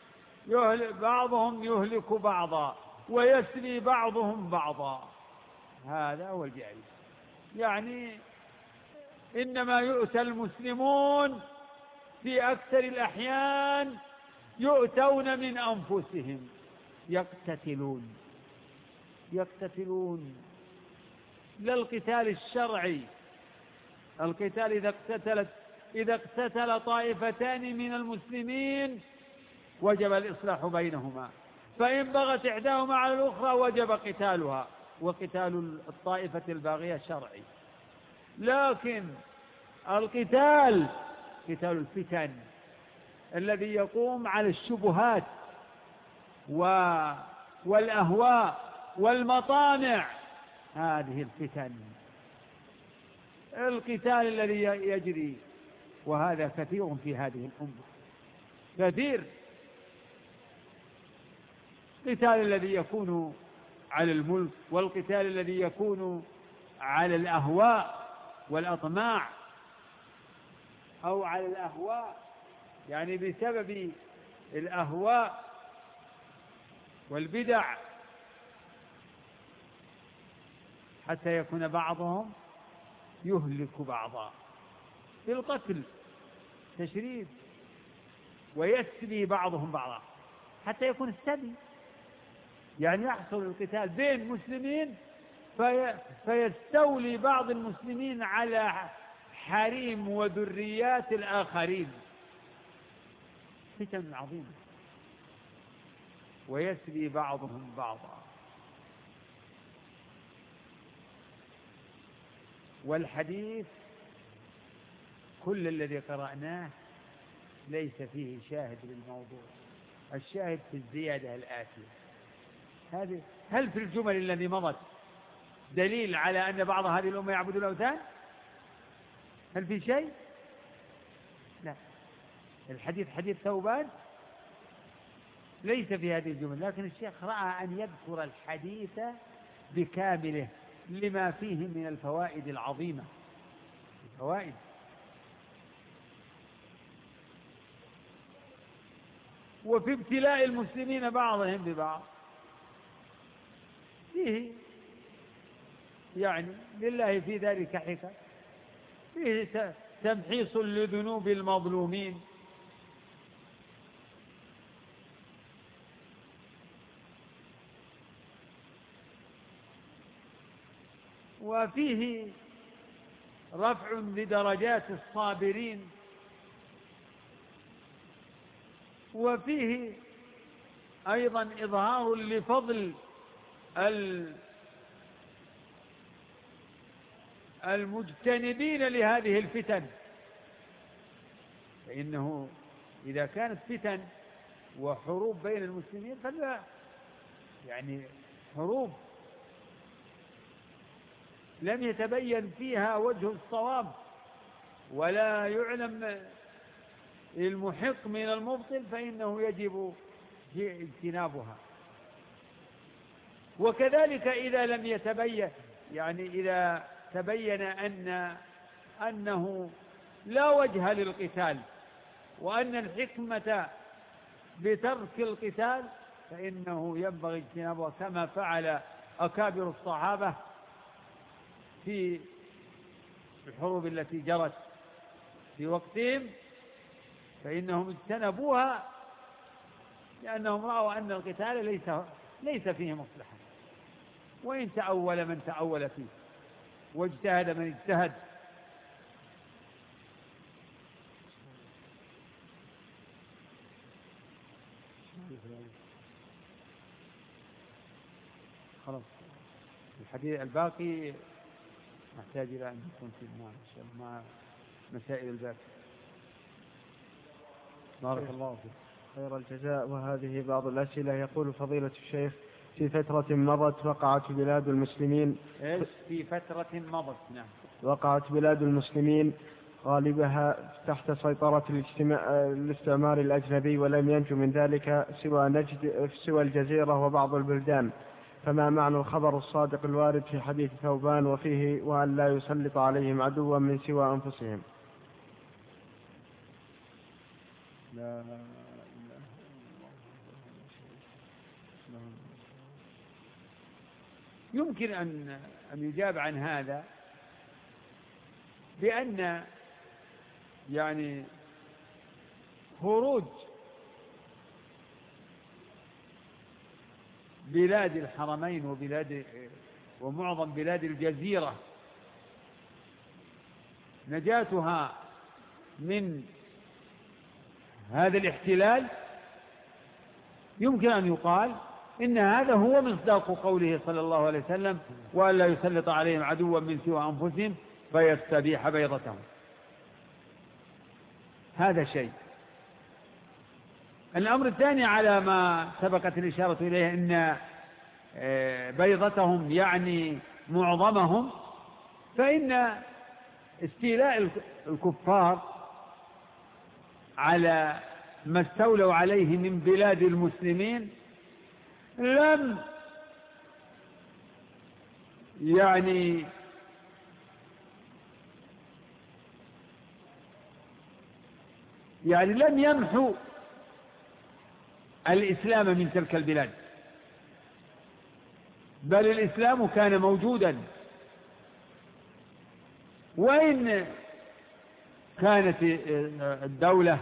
بعضهم يهلك بعضا ويسري بعضهم بعضا. هذا هو الجائز. يعني إنما يؤتى المسلمون في أكثر الأحيان يؤتون من أنفسهم، يقتتلون لا القتال الشرعي. القتال إذا اقتتل طائفتان من المسلمين وجب الإصلاح بينهما، فإن بغت إحداهما على الأخرى وجب قتالها، وقتال الطائفة الباغية شرعي. لكن القتال قتال الفتن الذي يقوم على الشبهات والأهواء والمطامع، هذه الفتن، القتال الذي يجري، وهذا كثير في هذه الأمة، كثير. القتال الذي يكون على الملك، والقتال الذي يكون على الأهواء والأطماع، أو على الأهواء يعني بسبب الأهواء والبدع، حتى يكون بعضهم يهلك بعضا بالقتل تشريد، ويسبي بعضهم بعضا حتى يكون السبي، يعني يحصل القتال بين مسلمين فيستولي بعض المسلمين على حريم وذريات الآخرين، فتن عظيمة، ويسبي بعضهم بعضا. والحديث كل الذي قرأناه ليس فيه شاهد للموضوع، الشاهد في الزيادة الآتية هذه. هل في الجمل التي مضت دليل على أن بعض هذه الأمة يعبد الأوثان؟ هل في شيء؟ لا. الحديث حديث ثوبان ليس في هذه الجمل، لكن الشيخ رأى أن يذكر الحديث بكامله لما فيه من الفوائد العظيمة، الفوائد. وفي ابتلاء المسلمين بعضهم ببعض فيه يعني لله في ذلك حكم، فيه تمحيص لذنوب المظلومين، وفيه رفع لدرجات الصابرين، وفيه أيضا إظهار لفضل المجتنبين لهذه الفتن، فإنه إذا كانت فتن وحروب بين المسلمين فلا يعني حروب لم يتبين فيها وجه الصواب ولا يعلم المحق من المبطل، فإنه يجب اجتنابها. وكذلك إذا لم يتبين، يعني إذا تبين أنه لا وجه للقتال وأن الحكمة بترك القتال، فإنه ينبغي اجتنابه، كما فعل أكابر الصحابة في الحروب التي جرت في وقتهم، فإنهم اجتنبوها لأنهم رأوا أن القتال ليس فيه مصلحة، وإن تأول من تأول فيه واجتهد من اجتهد. خلاص الحديث الباقي نحتاج إلى أن نكون في مع مسائل الباب. بارك الله فيك. خير الجزاء. وهذه بعض الأسئلة. يقول فضيلة الشيخ: في فترة مضت وقعت بلاد المسلمين في فترة مضت نعم وقعت بلاد المسلمين غالبها تحت سيطرة الاستعمار الأجنبي، ولم ينج من ذلك سوى الجزيرة وبعض البلدان، فما معنى الخبر الصادق الوارد في حديث ثوبان وفيه: وأن لا يسلط عليهم عدوا من سوى أنفسهم؟ لا يمكن أن يجاب عن هذا بأن يعني خروج بلاد الحرمين وبلاد ومعظم بلاد الجزيرة نجاتها من هذا الاحتلال، يمكن أن يقال إن هذا هو مصداق قوله صلى الله عليه وسلم: وأن لا يسلط عليهم عدوا من سوى أنفسهم فيستبيح بيضتهم. هذا شيء. الأمر الثاني على ما سبقت الإشارة إليه، إن بيضتهم يعني معظمهم، فإن استيلاء الكفار على ما استولوا عليه من بلاد المسلمين لم لم يمحوا الإسلام من تلك البلاد، بل الإسلام كان موجودا، وإن كانت الدولة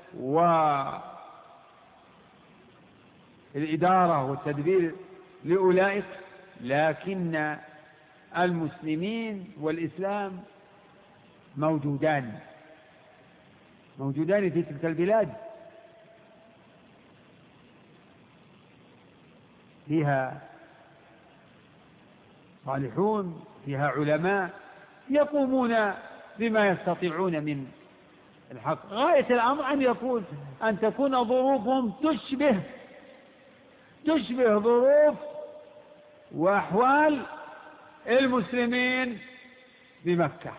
والإدارة والتدبير لأولئك، لكن المسلمين والإسلام موجودان في تلك البلاد، فيها صالحون، فيها علماء يقومون بما يستطيعون من الحق. غاية الأمر أن تكون ظروفهم تشبه ظروف وأحوال المسلمين بمكة.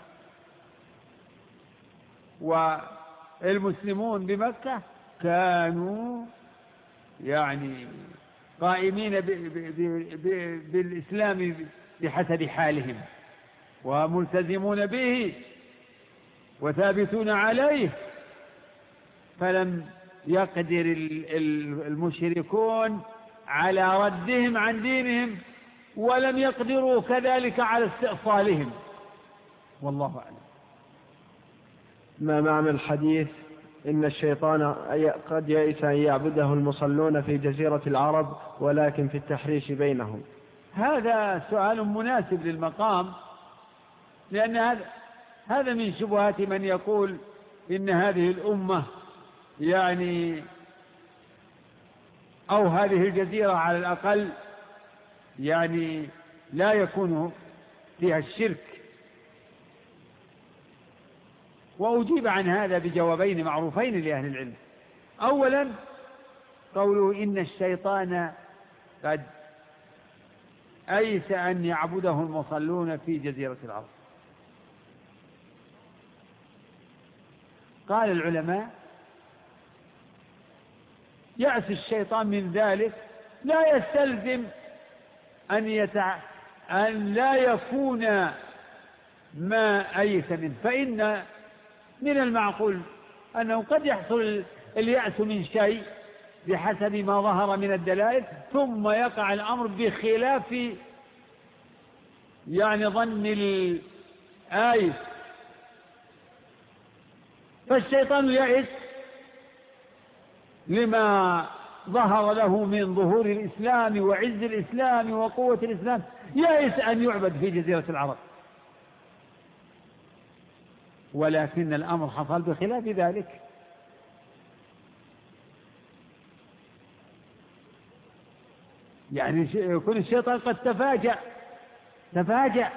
والمسلمون بمكة كانوا قائمين بالإسلام بحسب حالهم، وملتزمون به وثابتون عليه، فلم يقدر المشركون على ردهم عن دينهم، ولم يقدروا كذلك على استئصالهم، والله أعلم. ما معنى الحديث إن الشيطان قد يئس أن يعبده المصلون في جزيرة العرب ولكن في التحريش بينهم؟ هذا سؤال مناسب للمقام، لأن هذا من شبهات من يقول إن هذه الأمة أو هذه الجزيرة على الأقل لا يكون فيها الشرك. وأجيب عن هذا بجوابين معروفين لأهل العلم. أولا، قوله إن الشيطان قد أيس أن يعبده المصلون في جزيرة العرب. قال العلماء: يأس الشيطان من ذلك لا يستلزم أن لا يكون ما أيس منه، فإن من المعقول أنه قد يحصل اليأس من شيء بحسب ما ظهر من الدلائل، ثم يقع الأمر بخلاف ظن الآيس، فالشيطان يئس لما ظهر له من ظهور الإسلام وعز الإسلام وقوة الإسلام، يئس أن يعبد في جزيرة العرب، ولكن الأمر حصل بخلاف ذلك. يكون الشيطان قد تفاجأ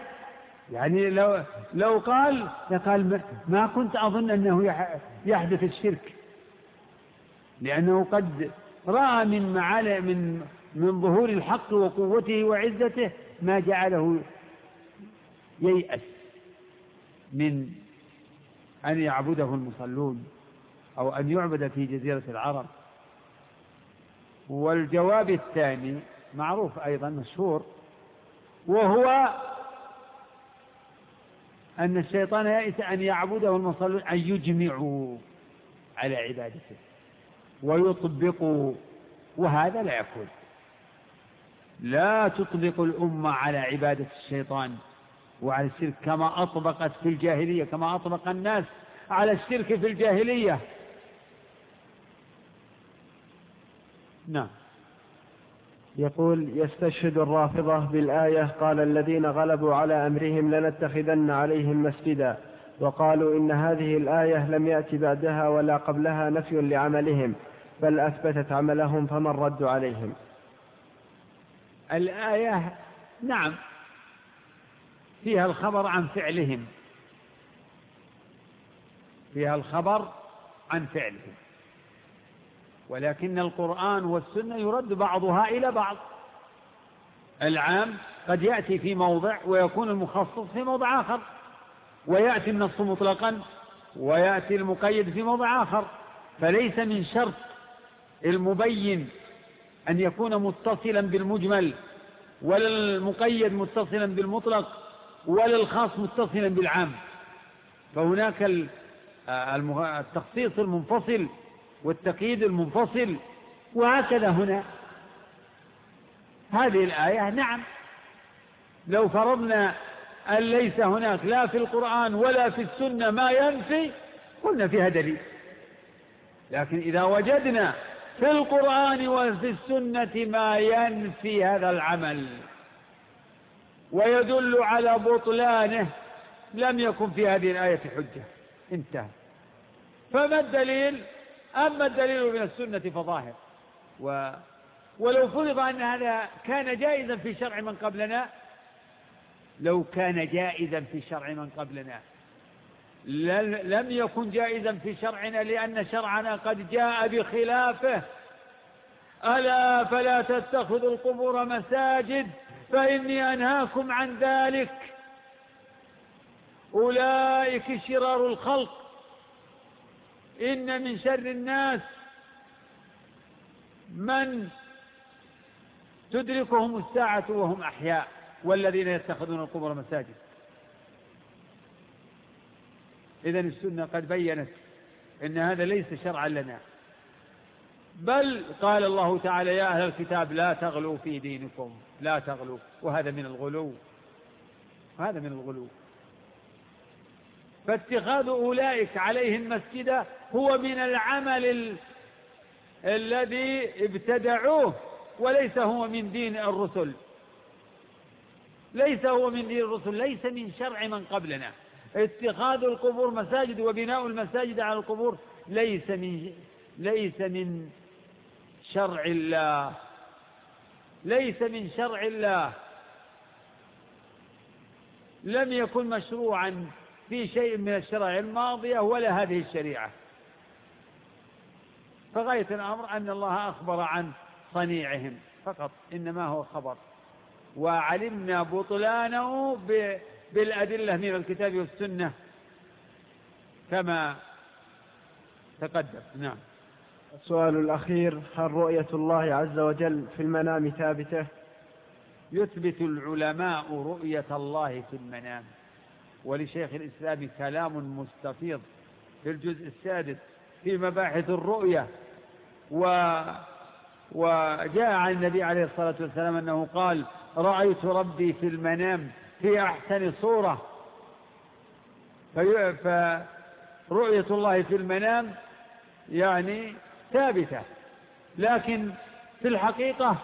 لو قال ما كنت أظن أنه يحدث الشرك، لأنه قد رأى من ظهور الحق وقوته وعزته ما جعله ييأس من أن يعبده المصلون أو أن يعبد في جزيرة العرب. والجواب الثاني معروف أيضا مشهور، وهو أن الشيطان يئس أن يعبده المصلون، أن يجمعوا على عبادته ويطبقوا، وهذا لا يكون. لا تطبق الأمة على عبادة الشيطان وعلى الشرك كما أطبقت في الجاهلية، كما أطبق الناس على الشرك في الجاهلية. نعم. يقول: يستشهد الرافضة بالآية: قال الذين غلبوا على أمرهم لنتخذن عليهم مسجدا، وقالوا إن هذه الآية لم يأت بعدها ولا قبلها نفي لعملهم، بل أثبتت عملهم، فما الرد عليهم؟ الآية نعم فيها الخبر عن فعلهم، فيها الخبر عن فعلهم، ولكن القرآن والسنة يرد بعضها إلى بعض. العام قد يأتي في موضع ويكون المخصص في موضع آخر، ويأتي النص مطلقا ويأتي المقيد في موضع آخر، فليس من شرط المبين أن يكون متصلا بالمجمل، ولا المقيد متصلا بالمطلق، ولا الخاص متصلا بالعام، فهناك التخصيص المنفصل والتقييد المنفصل، وهكذا هنا. هذه الآية نعم لو فرضنا أن ليس هناك لا في القرآن ولا في السنة ما ينفي قلنا فيها دليل، لكن إذا وجدنا في القرآن وفي السنة ما ينفي هذا العمل ويدل على بطلانه لم يكن في هذه الآية حجة، انتهى. فما الدليل؟ أما الدليل من السنة فظاهر، ولو فرض أن هذا كان جائزا في شرع من قبلنا، لو كان جائزا في شرع من قبلنا لم يكن جائزا في شرعنا، لأن شرعنا قد جاء بخلافه. ألا فلا تتخذوا القبور مساجد فإني أنهاكم عن ذلك، أولئك شرار الخلق، إن من شر الناس من تدركهم الساعة وهم أحياء والذين يتخذون القبور مساجد. إذن السنة قد بيّنت إن هذا ليس شرعا لنا، بل قال الله تعالى: يا أهل الكتاب لا تغلوا في دينكم، لا تغلوا، وهذا من الغلو، هذا من الغلو. فاتخاذ أولئك عليهم مسجدا هو من العمل الذي ابتدعوه، وليس هو من دين الرسل، ليس هو من دين الرسل، ليس من شرع من قبلنا. اتخاذ القبور مساجد وبناء المساجد على القبور ليس من شرع الله، ليس من شرع الله، لم يكن مشروعا في شيء من الشرائع الماضية ولا هذه الشريعة. فغاية الأمر أن الله أخبر عن صنيعهم فقط، إنما هو خبر، وعلمنا بطلانه بالأدلة من الكتاب والسنة كما تقدم. نعم. السؤال الأخير: هل رؤية الله عز وجل في المنام ثابتة؟ يثبت العلماء رؤية الله في المنام، ولشيخ الإسلام كلام مستفيض في الجزء السادس في مباحث الرؤية، وجاء عن النبي عليه الصلاة والسلام أنه قال: رأيت ربي في المنام في أحسن صورة. فرؤية الله في المنام يعني ثابتة، لكن في الحقيقة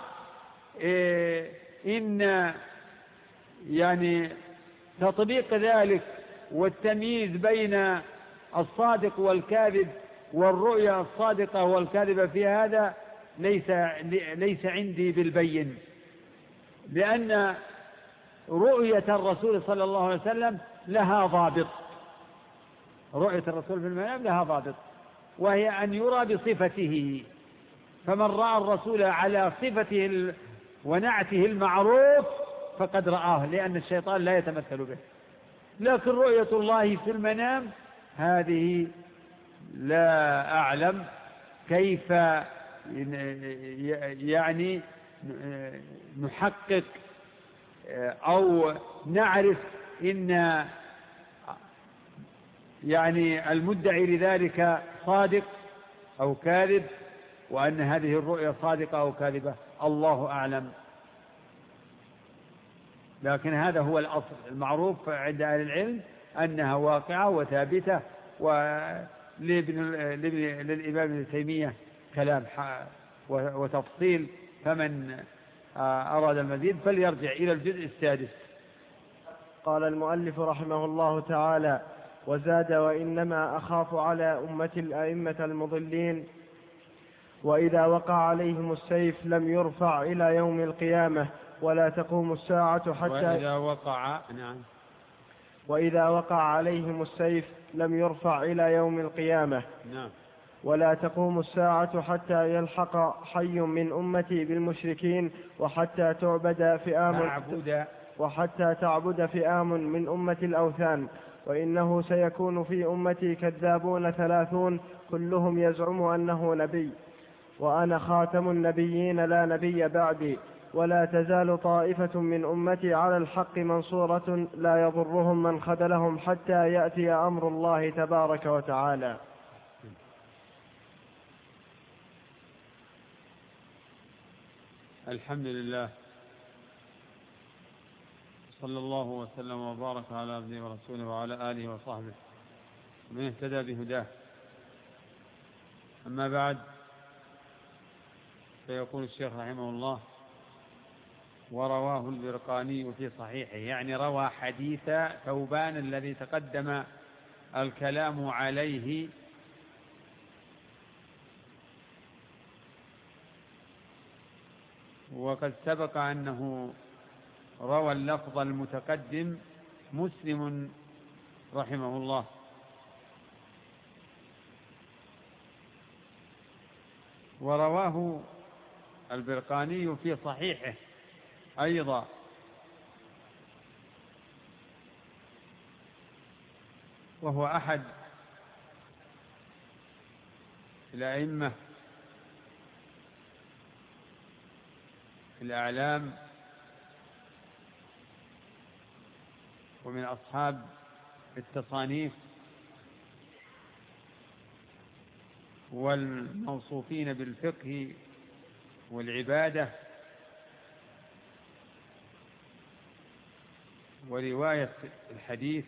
إن يعني تطبيق ذلك والتمييز بين الصادق والكاذب والرؤيا الصادقة والكاذبة في هذا ليس عندي بالبين، لأن رؤية الرسول صلى الله عليه وسلم لها ضابط، رؤية الرسول في المنام لها ضابط، وهي أن يرى بصفته، فمن رأى الرسول على صفته ونعته المعروف فقد رآه، لأن الشيطان لا يتمثل به. لكن رؤية الله في المنام هذه لا أعلم كيف يعني نحقق أو نعرف إن يعني المدعي لذلك صادق أو كاذب، وأن هذه الرؤية صادقة أو كاذبة، الله أعلم. لكن هذا هو الأصل المعروف عند أهل العلم أنها واقعة وثابتة، للإمام ابن تيمية كلام وتفصيل، فمن أراد المزيد فليرجع إلى الجزء السادس. قال المؤلف رحمه الله تعالى: وزاد: وإنما أخاف على أمة الأئمة المضلين، وإذا وقع عليهم السيف لم يرفع إلى يوم القيامة ولا تقوم الساعة حتى وإذا وقع عليهم السيف لم يرفع إلى يوم القيامة ولا تقوم الساعة حتى يلحق حي من أمتي بالمشركين وحتى تعبد فئام من أمة الأوثان. وإنه سيكون في أمتي كذابون 30 كلهم يزعم أنه نبي، وأنا خاتم النبيين لا نبي بعدي، ولا تزال طائفة من أمتي على الحق منصورة لا يضرهم من خذلهم حتى يأتي أمر الله تبارك وتعالى. الحمد لله، صلى الله وسلم وبارك على عبده ورسوله وعلى آله وصحبه ومن اهتدى بهداه. أما بعد، فيقول الشيخ رحمه الله: ورواه البرقاني في صحيحه، يعني روى حديث ثوبان الذي تقدم الكلام عليه، وقد سبق أنه روى اللفظ المتقدم مسلم رحمه الله. ورواه البرقاني في صحيحه أيضا، وهو أحد الأئمة الأعلام ومن أصحاب التصانيف والموصوفين بالفقه والعبادة ورواية الحديث،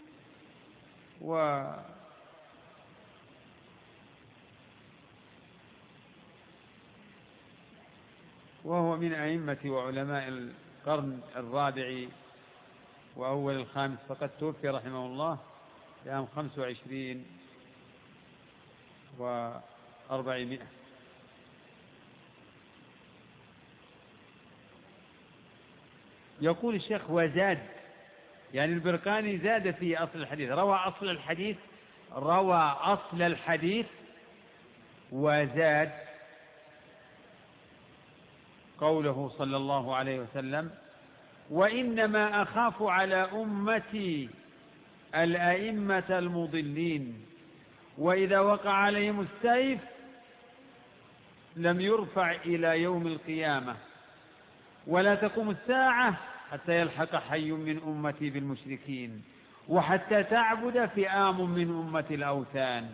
وهو من أئمة وعلماء القرن الرابع وأول الخامس، فقد توفي رحمه الله في عام 25 و400. يقول الشيخ: وزاد، يعني البرقاني زاد في أصل الحديث، روى أصل الحديث وزاد قوله صلى الله عليه وسلم: وإنما أخاف على أمتي الأئمة المضلين، وإذا وقع عليهم السيف لم يرفع إلى يوم القيامة ولا تقوم الساعة حتى يلحق حي من أمتي بالمشركين وحتى تعبد فئام من أمة الأوثان.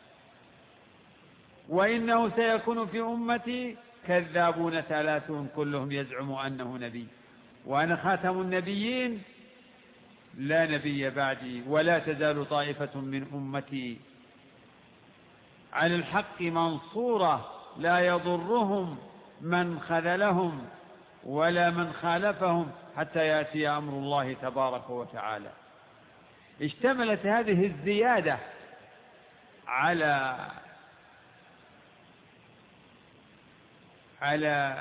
وإنه سيكون في أمتي كذابون 30 كلهم يزعم أنه نبي، وأنا خاتم النبيين لا نبي بعدي، ولا تزال طائفة من أمتي على الحق منصورة لا يضرهم من خذلهم ولا من خالفهم حتى يأتي أمر الله تبارك وتعالى. اشتملت هذه الزيادة على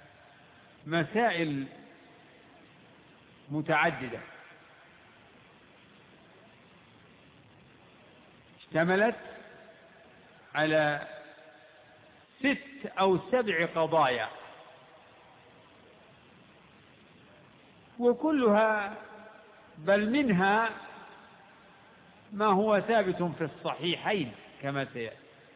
مسائل متعددة، اشتملت على 6 أو 7 قضايا، وكلها بل منها ما هو ثابت في الصحيحين كما سيأتي.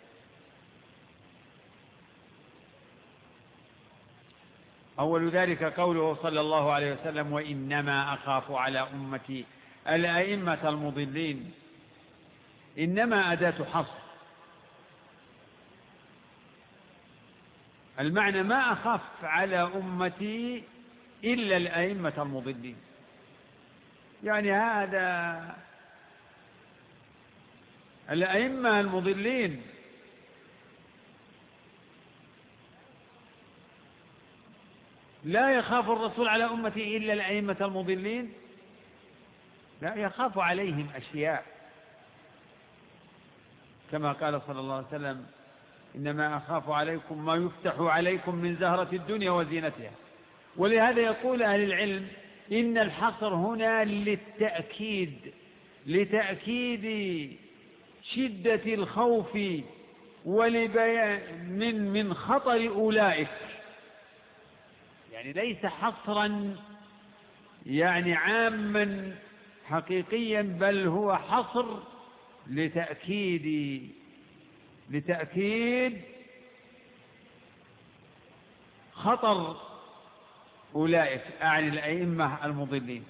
أول ذلك قوله صلى الله عليه وسلم: وإنما أخاف على أمتي الأئمة المضلين. إنما أداة حصر، المعنى ما أخاف على أمتي إلا الأئمة المضلين، يعني هذا الأئمة المضلين لا يخاف الرسول على أمته إلا الأئمة المضلين؟ لا، يخاف عليهم أشياء، كما قال صلى الله عليه وسلم: إنما أخاف عليكم ما يفتح عليكم من زهرة الدنيا وزينتها. ولهذا يقول أهل العلم إن الحصر هنا لتأكيد شدة الخوف من خطر أولئك، يعني ليس حصرا يعني عاما حقيقيا، بل هو حصر لتأكيد خطر أولئك، أعني الأئمة المضلين.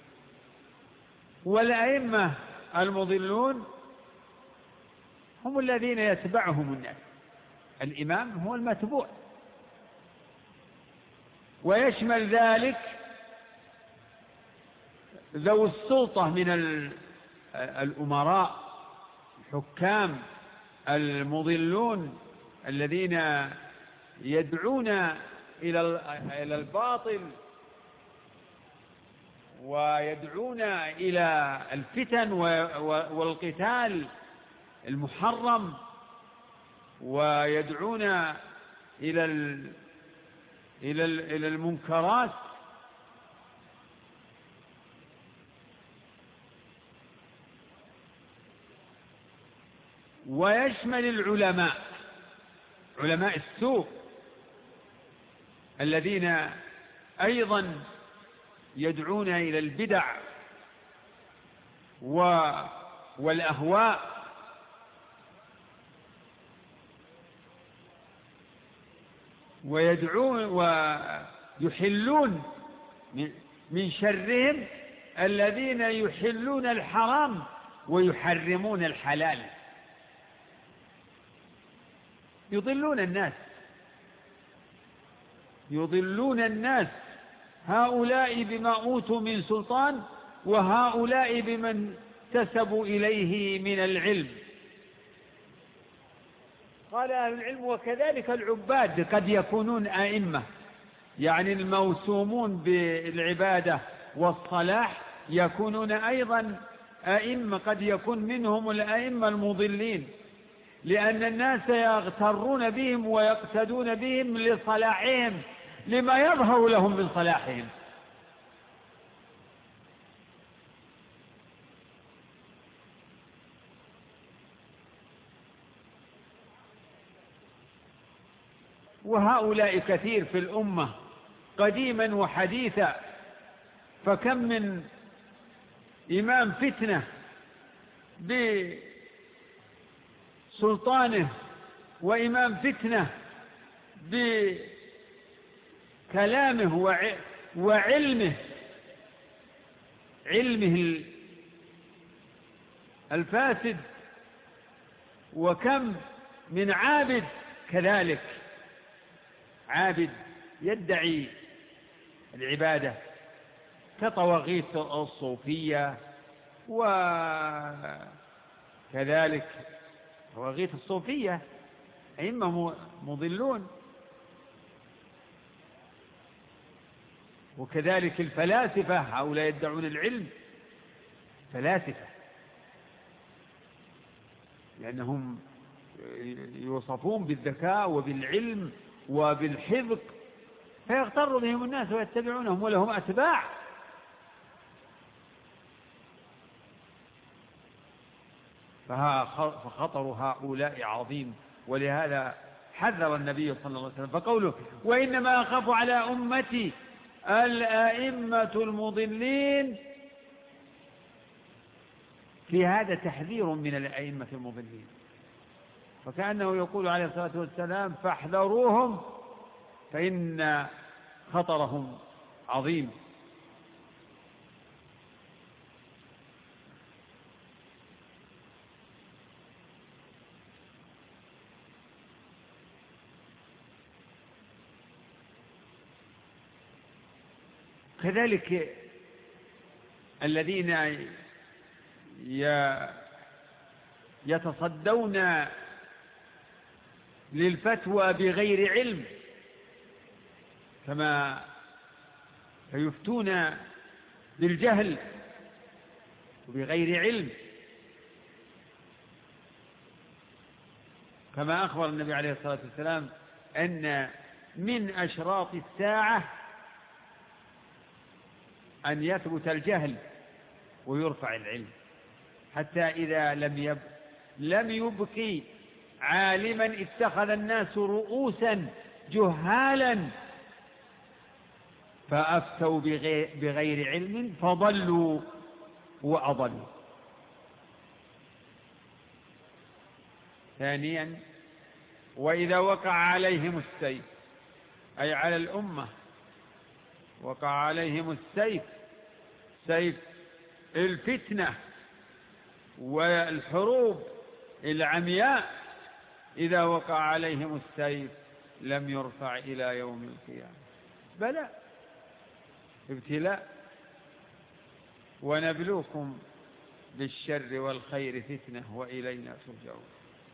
والأئمة المضلون هم الذين يتبعهم الناس، الإمام هو المتبوع، ويشمل ذلك ذو السلطة من الأمراء الحكام المضلون الذين يدعون إلى الباطل ويدعون إلى الفتن والقتال المحرم، ويدعون إلى المنكرات. ويشمل علماء السوء الذين أيضا يدعون إلى البدع والأهواء، ويدعون ويحلون من شرهم الذين يحلون الحرام ويحرمون الحلال، يضلون الناس هؤلاء بما أوتوا من سلطان، وهؤلاء بمن انتسبوا إليه من العلم. قال أهل العلم: وكذلك العباد قد يكونون أئمة، يعني الموسومون بالعبادة والصلاح يكونون أيضا أئمة، قد يكون منهم الأئمة المضلين، لأن الناس يغترون بهم ويقتدون بهم لصلاحهم، لما يظهر لهم من صلاحهم. وهؤلاء كثير في الأمة قديما وحديثا، فكم من إمام فتنة بسلطانه، وإمام فتنة بكلامه وعلمه الفاسد، وكم من عابد كذلك، عابد يدعي العبادة كطواغيت الصوفية، وكذلك طواغيت الصوفية أئمة مضلون، وكذلك الفلاسفة، هؤلاء يدعون العلم فلاسفة، لأنهم يوصفون بالذكاء وبالعلم وبالحذق، فيغتر بهم الناس ويتبعونهم ولهم أتباع. فخطر هؤلاء عظيم، ولهذا حذر النبي صلى الله عليه وسلم، فقوله: وإنما أخاف على أمتي الأئمة المضلين، في هذا تحذير من الأئمة المضلين، فكأنه يقول عليه الصلاة والسلام: فاحذروهم فإن خطرهم عظيم. كذلك الذين يتصدون للفتوى بغير علم، كما فيفتون بالجهل وبغير علم، كما أخبر النبي عليه الصلاة والسلام أن من أشراط الساعة أن يثبت الجهل ويرفع العلم، حتى إذا لم يبقي عالما اتخذ الناس رؤوسا جهالا فأفتوا بغير علم فضلوا وأضلوا. ثانيا، وإذا وقع عليهم السيف، أي على الأمة وقع عليهم السيف، سيف الفتنة والحروب العمياء، إذا وقع عليهم السيف لم يرفع إلى يوم القيامة. بلى، ابتلاء. ونبلوكم بالشر والخير فتنة وإلينا ترجعون.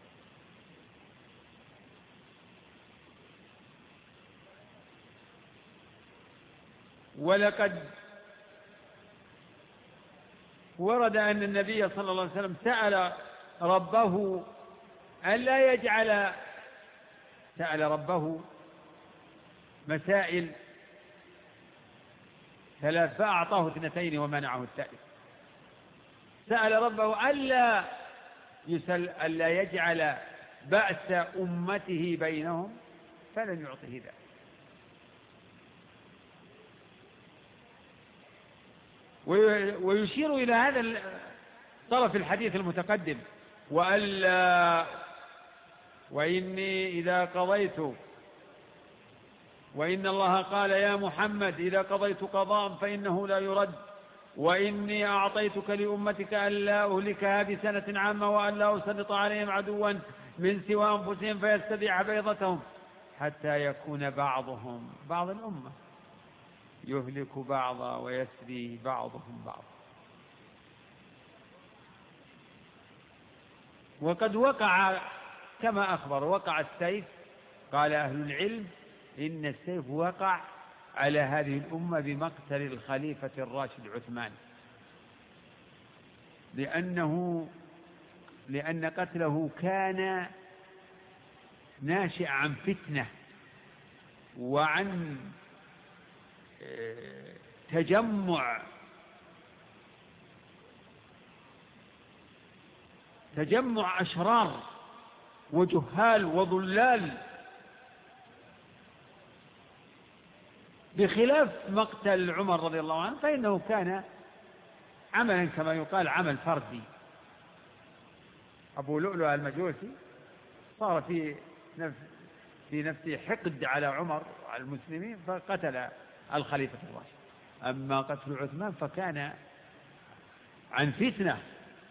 ولقد ورد أن النبي صلى الله عليه وسلم سأل ربه ألا يجعل، سأل ربه مسائل ثلاث فأعطاه 2 ومنعه الثالث. سأل ربه ألا يجعل بأس أمته بينهم فلن يعطه ذلك. ويشير إلى هذا طرف الحديث المتقدم: وإني إذا قضيت، وإن الله قال يا محمد إذا قضيت قضاء فإنه لا يرد، وإني أعطيتك لأمتك ألا أهلكها بسنة عامة وألا أسلط عليهم عدوا من سوى أنفسهم فيستبيع بيضتهم حتى يكون بعضهم بعض الأمة يهلك بعضا ويسري بعضهم بعضا. وقد وقع كما أخبر، وقع السيف. قال أهل العلم إن السيف وقع على هذه الأمة بمقتل الخليفة الراشد عثمان، لأن قتله كان ناشئ عن فتنة وعن تجمع أشرار وجهال وضلال، بخلاف مقتل عمر رضي الله عنه فإنه كان عملا كما يقال عمل فردي. أبو لؤلؤ المجوسي صار في نفسه حقد على عمر وعلى المسلمين فقتل الخليفة الراشد. أما قتل عثمان فكان عن فتنة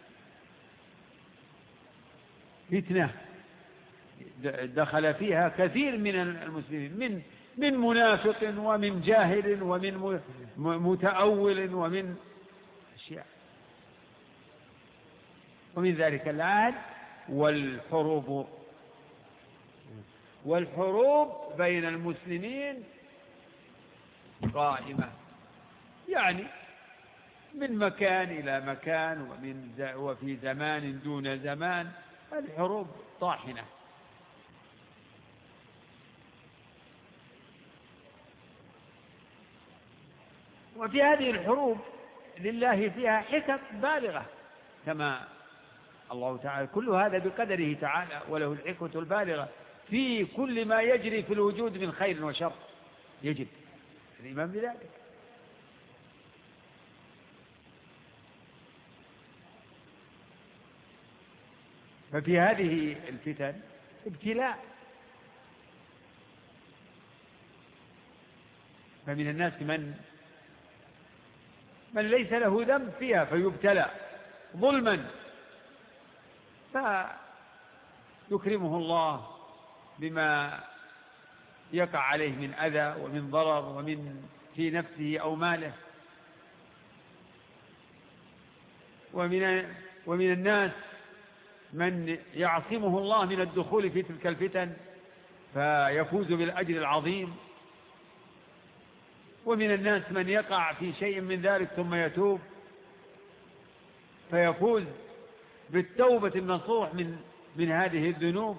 دخل فيها كثير من المسلمين من منافق ومن جاهل ومن متأول ومن أشياء، ومن ذلك العهد والحروب بين المسلمين قائمة، يعني من مكان إلى مكان وفي زمان دون زمان الحروب طاحنة. وفي هذه الحروب لله فيها حكم بالغة، كما الله تعالى كل هذا بقدره تعالى، وله الحكمة البالغة في كل ما يجري في الوجود من خير وشر، يجب الإيمان بذلك. ففي هذه الفتن ابتلاء، فمن الناس من ليس له ذنب فيها فيبتلى ظلما، فيكرمه الله بما يقع عليه من أذى ومن ضرر ومن في نفسه أو ماله. ومن الناس من يعصمه الله من الدخول في تلك الفتن فيفوز بالأجر العظيم، ومن الناس من يقع في شيء من ذلك ثم يتوب فيفوز بالتوبة النصوح من هذه الذنوب.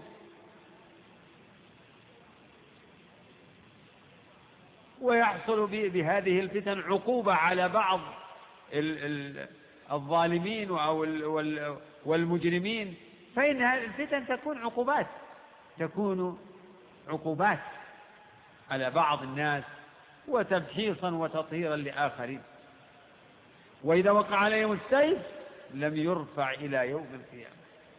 ويحصل بهذه الفتن عقوبة على بعض الظالمين والمجرمين، فإن هذه الفتن تكون عقوبات على بعض الناس وتبحيصا وتطهيرا لآخرين. وإذا وقع عليهم السيف لم يرفع إلى يوم القيامة.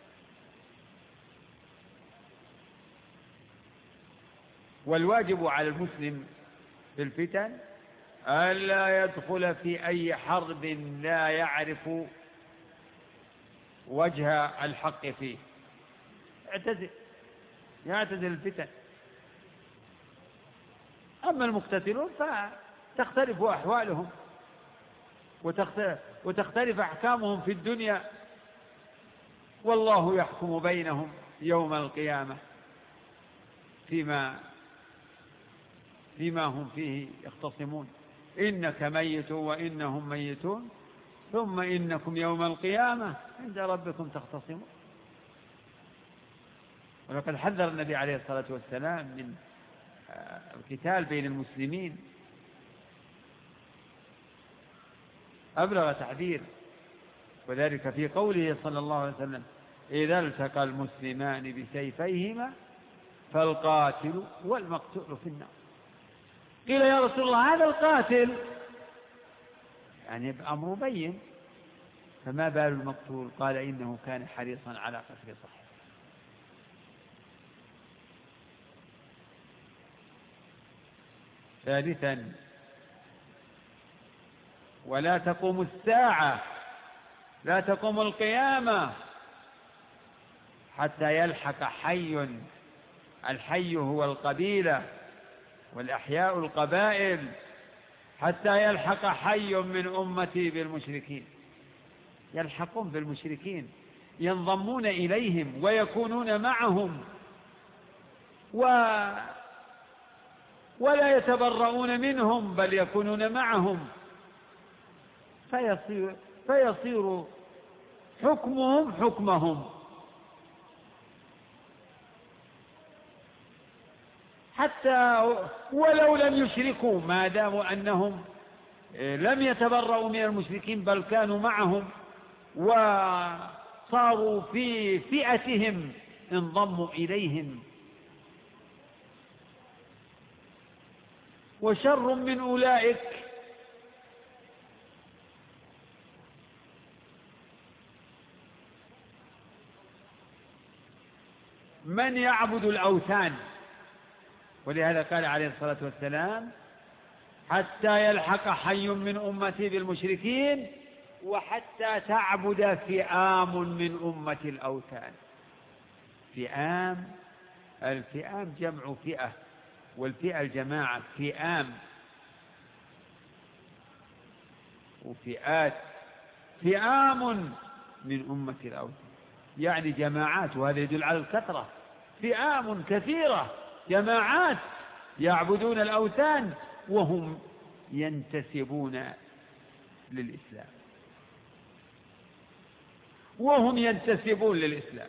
والواجب على المسلم في الفتن ألا يدخل في أي حرب لا يعرف وجه الحق فيه، يعتزل الفتن. أما المقتتلون فتختلف أحوالهم وتختلف أحكامهم في الدنيا، والله يحكم بينهم يوم القيامة فيما هم فيه يختصمون. إنك ميت وإنهم ميتون ثم إنكم يوم القيامة عند ربكم تختصمون. ولقد حذر النبي عليه الصلاة والسلام من القتال بين المسلمين، أبلغ تحذير، وذلك في قوله صلى الله عليه وسلم: إذا التقى المسلمان بسيفيهما فالقاتل والمقتول في النار. قيل يا رسول الله هذا القاتل يعني بأمر بين، فما بال المقتول؟ قال إنه كان حريصا على قتل صاحبه. ثالثا: ولا تقوم الساعة، لا تقوم القيامة حتى يلحق حي، الحي هو القبيلة والأحياء القبائل، حتى يلحق حي من أمتي بالمشركين، يلحقون بالمشركين، ينضمون إليهم ويكونون معهم ولا يتبرؤون منهم، بل يكونون معهم، فيصير حكمهم حكمهم، حتى ولو لم يشركوا، ما داموا أنهم لم يتبرؤوا من المشركين بل كانوا معهم وصاروا في فئتهم انضموا إليهم. وشر من أولئك من يعبد الأوثان، ولهذا قال عليه الصلاة والسلام: حتى يلحق حي من أمتي بالمشركين وحتى تعبد فئام من أمة الأوثان. فئام، الفئام جمع فئة، والفئة الجماعة، فئام وفئات، فئام من أمة الأوثان يعني جماعات، وهذا يدل على الكثرة، فئام كثيرة جماعات يعبدون الأوثان وهم ينتسبون للإسلام، وهم ينتسبون للإسلام.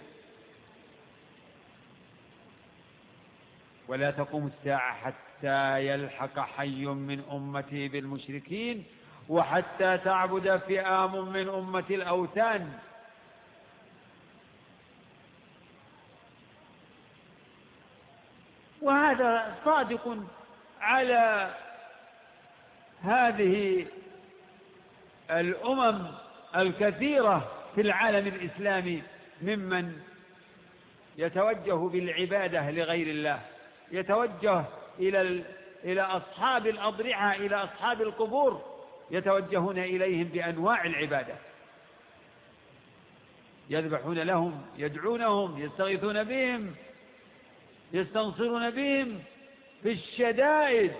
ولا تقوم الساعة حتى يلحق حي من أمتي بالمشركين وحتى تعبد فئام من أمة الأوثان. وهذا صادق على هذه الأمم الكثيرة في العالم الإسلامي ممن يتوجه بالعبادة لغير الله، يتوجه إلى أصحاب الأضرحة، إلى أصحاب القبور، يتوجهون إليهم بأنواع العبادة، يذبحون لهم، يدعونهم، يستغيثون بهم، يستنصرون بهم في الشدائد.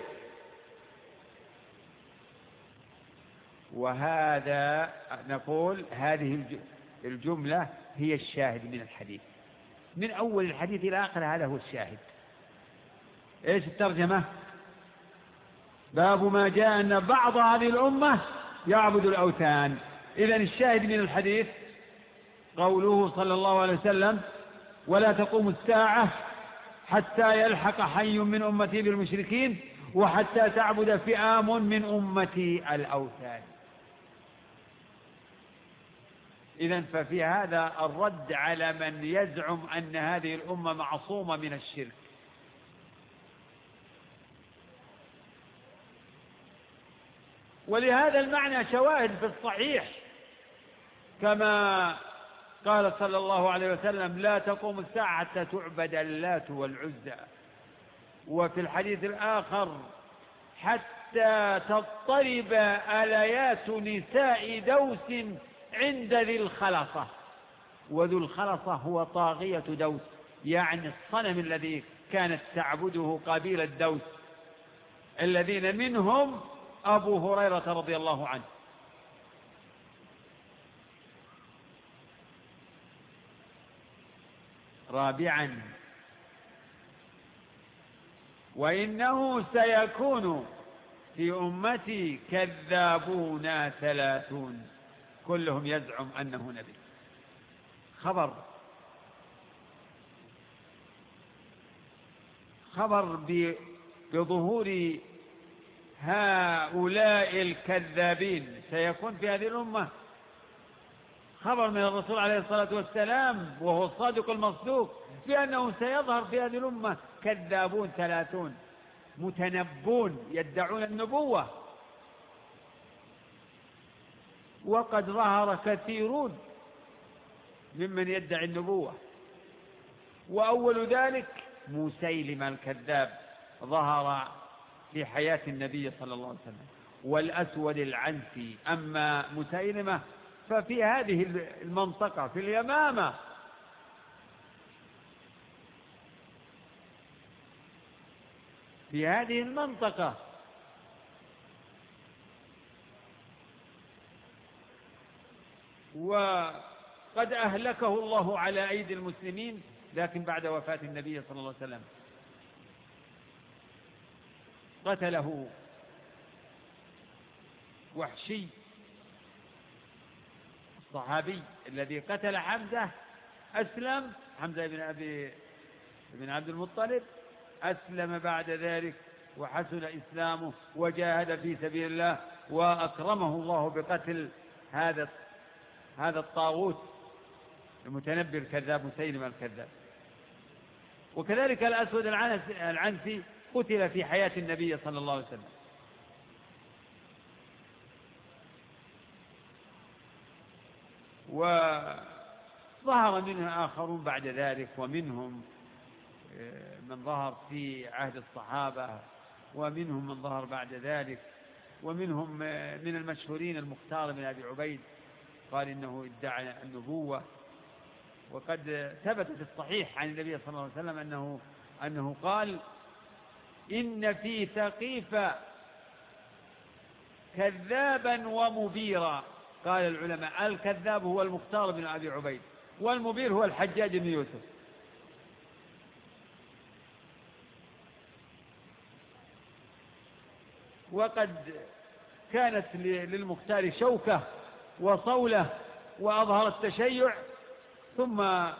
وهذا نقول هذه الجملة هي الشاهد من الحديث، من أول الحديث إلى آخر، هذا هو الشاهد. إيش الترجمة؟ باب ما جاء أن بعض هذه الأمة يعبد الأوثان. إذن الشاهد من الحديث قوله صلى الله عليه وسلم: ولا تقوم الساعة حتى يلحق حي من أمتي بالمشركين وحتى تعبد فئام من أمتي الأوثان. إذن ففي هذا الرد على من يزعم أن هذه الأمة معصومة من الشرك. ولهذا المعنى شواهد في الصحيح، كما قال صلى الله عليه وسلم: لا تقوم الساعة حتى تعبد اللات والعزى. وفي الحديث الآخر: حتى تضطرب آليات نساء دوس عند ذي الخلصة. وذو الخلصة هو طاغية دوس، يعني الصنم الذي كانت تعبده قبيلة دوس، الذين منهم أبو هريرة رضي الله عنه. رابعا: وإنه سيكون في أمتي كذابون 30 كلهم يزعم أنه نبي. خبر بظهور هؤلاء الكذابين سيكون في هذه الأمة، خبر من الرسول عليه الصلاة والسلام وهو الصادق المصدوق بأنه سيظهر في هذه الأمة كذابون 30 متنبون يدعون النبوة. وقد ظهر كثيرون ممن يدعي النبوة، وأول ذلك مسيلمة الكذاب ظهر في حياة النبي صلى الله عليه وسلم، والأسود العنسي. أما مسيلمة ففي هذه المنطقة في اليمامة. في هذه المنطقة وقد أهلكه الله على أيدي المسلمين، لكن بعد وفاة النبي صلى الله عليه وسلم قتله وحشي الصحابي الذي قتل حمزة. أسلم حمزة بن عبد المطلب، أسلم بعد ذلك وحسن إسلامه وجاهد في سبيل الله، وأكرمه الله بقتل هذا الطاغوت المتنبي الكذاب مسيلمة الكذاب. وكذلك الأسود العنسي قتل في حياة النبي صلى الله عليه وسلم. وظهر منها آخرون بعد ذلك، ومنهم من ظهر في عهد الصحابة، ومنهم من ظهر بعد ذلك، ومنهم من المشهورين المختار بن أبي عبيد قال إنه ادعى النبوة. وقد ثبت في الصحيح عن النبي صلى الله عليه وسلم أنه قال: إن في ثقيف كذابا ومبيرا. قال العلماء: الكذاب هو المختار بن أبي عبيد، والمبير هو الحجاج بن يوسف. وقد كانت للمختار شوكة وصولة وأظهر التشيع، ثم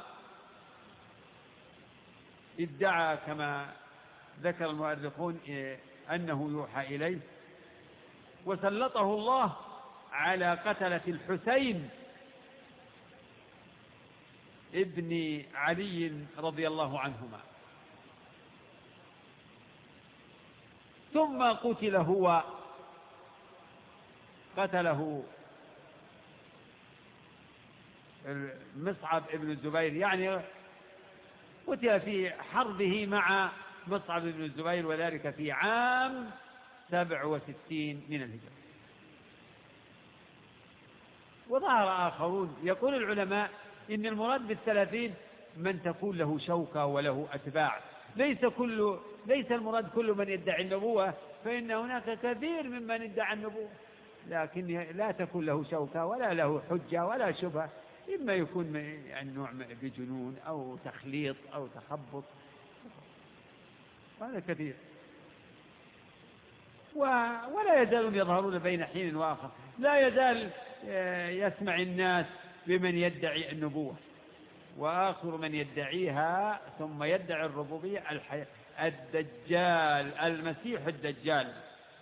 ادعى كما ذكر المؤرخون أنه يوحى إليه، وسلطه الله على قتلة الحسين ابن علي رضي الله عنهما، ثم قتل هو، قتله مصعب ابن الزبير، يعني قتل في حربه مع مصعب بن الزبير، وذلك في عام 67 من الهجرة. وظهر آخرون. يقول العلماء إن المراد بال30 من تكون له شوكة وله أتباع، ليس المراد كل من يدعي النبوة، فإن هناك كثير ممن يدعي النبوة لكن لا تكون له شوكة ولا له حجة ولا شبهة، إما يكون يعني نوع بجنون أو تخليط أو تخبط، هذا كثير. ولا يزالون يظهرون بين حين وآخر. لا يزال يسمع الناس بمن يدعي النبوة، وآخر من يدعيها ثم يدعي الربوبية الدجال، المسيح الدجال.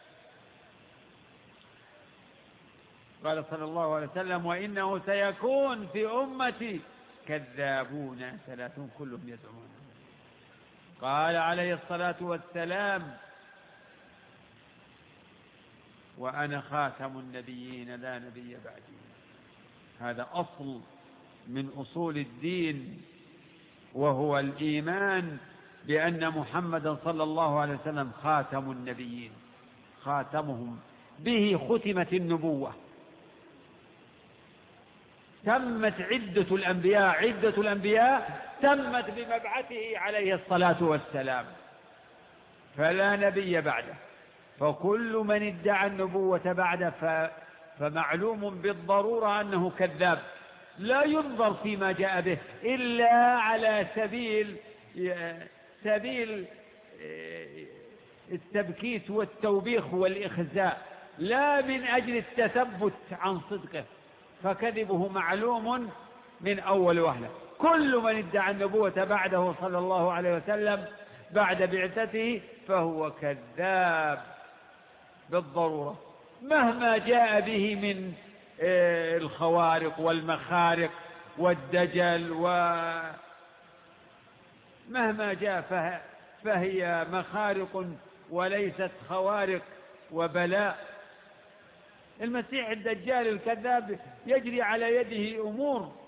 قال صلى الله عليه وسلم: وإنه سيكون في أمتي كذابون 30 كلهم يزعمون. قال عليه الصلاة والسلام: وأنا خاتم النبيين لا نبي بعدي. هذا أصل من أصول الدين، وهو الإيمان بأن محمدا صلى الله عليه وسلم خاتم النبيين، خاتمهم، به ختمت النبوة، تمت عدة الأنبياء تمت بمبعثه عليه الصلاة والسلام، فلا نبي بعده. فكل من ادعى النبوة بعده فمعلوم بالضرورة أنه كذاب، لا ينظر فيما جاء به إلا على سبيل التبكيت والتوبيخ والإخزاء، لا من أجل التثبت عن صدقه، فكذبه معلوم من أول وهلة. كل من ادعى النبوة بعده صلى الله عليه وسلم بعد بعثته فهو كذاب بالضرورة، مهما جاء به من الخوارق والمخارق والدجل، ومهما جاء فهي مخارق وليست خوارق وبلاء. المسيح الدجال الكذاب يجري على يده أمور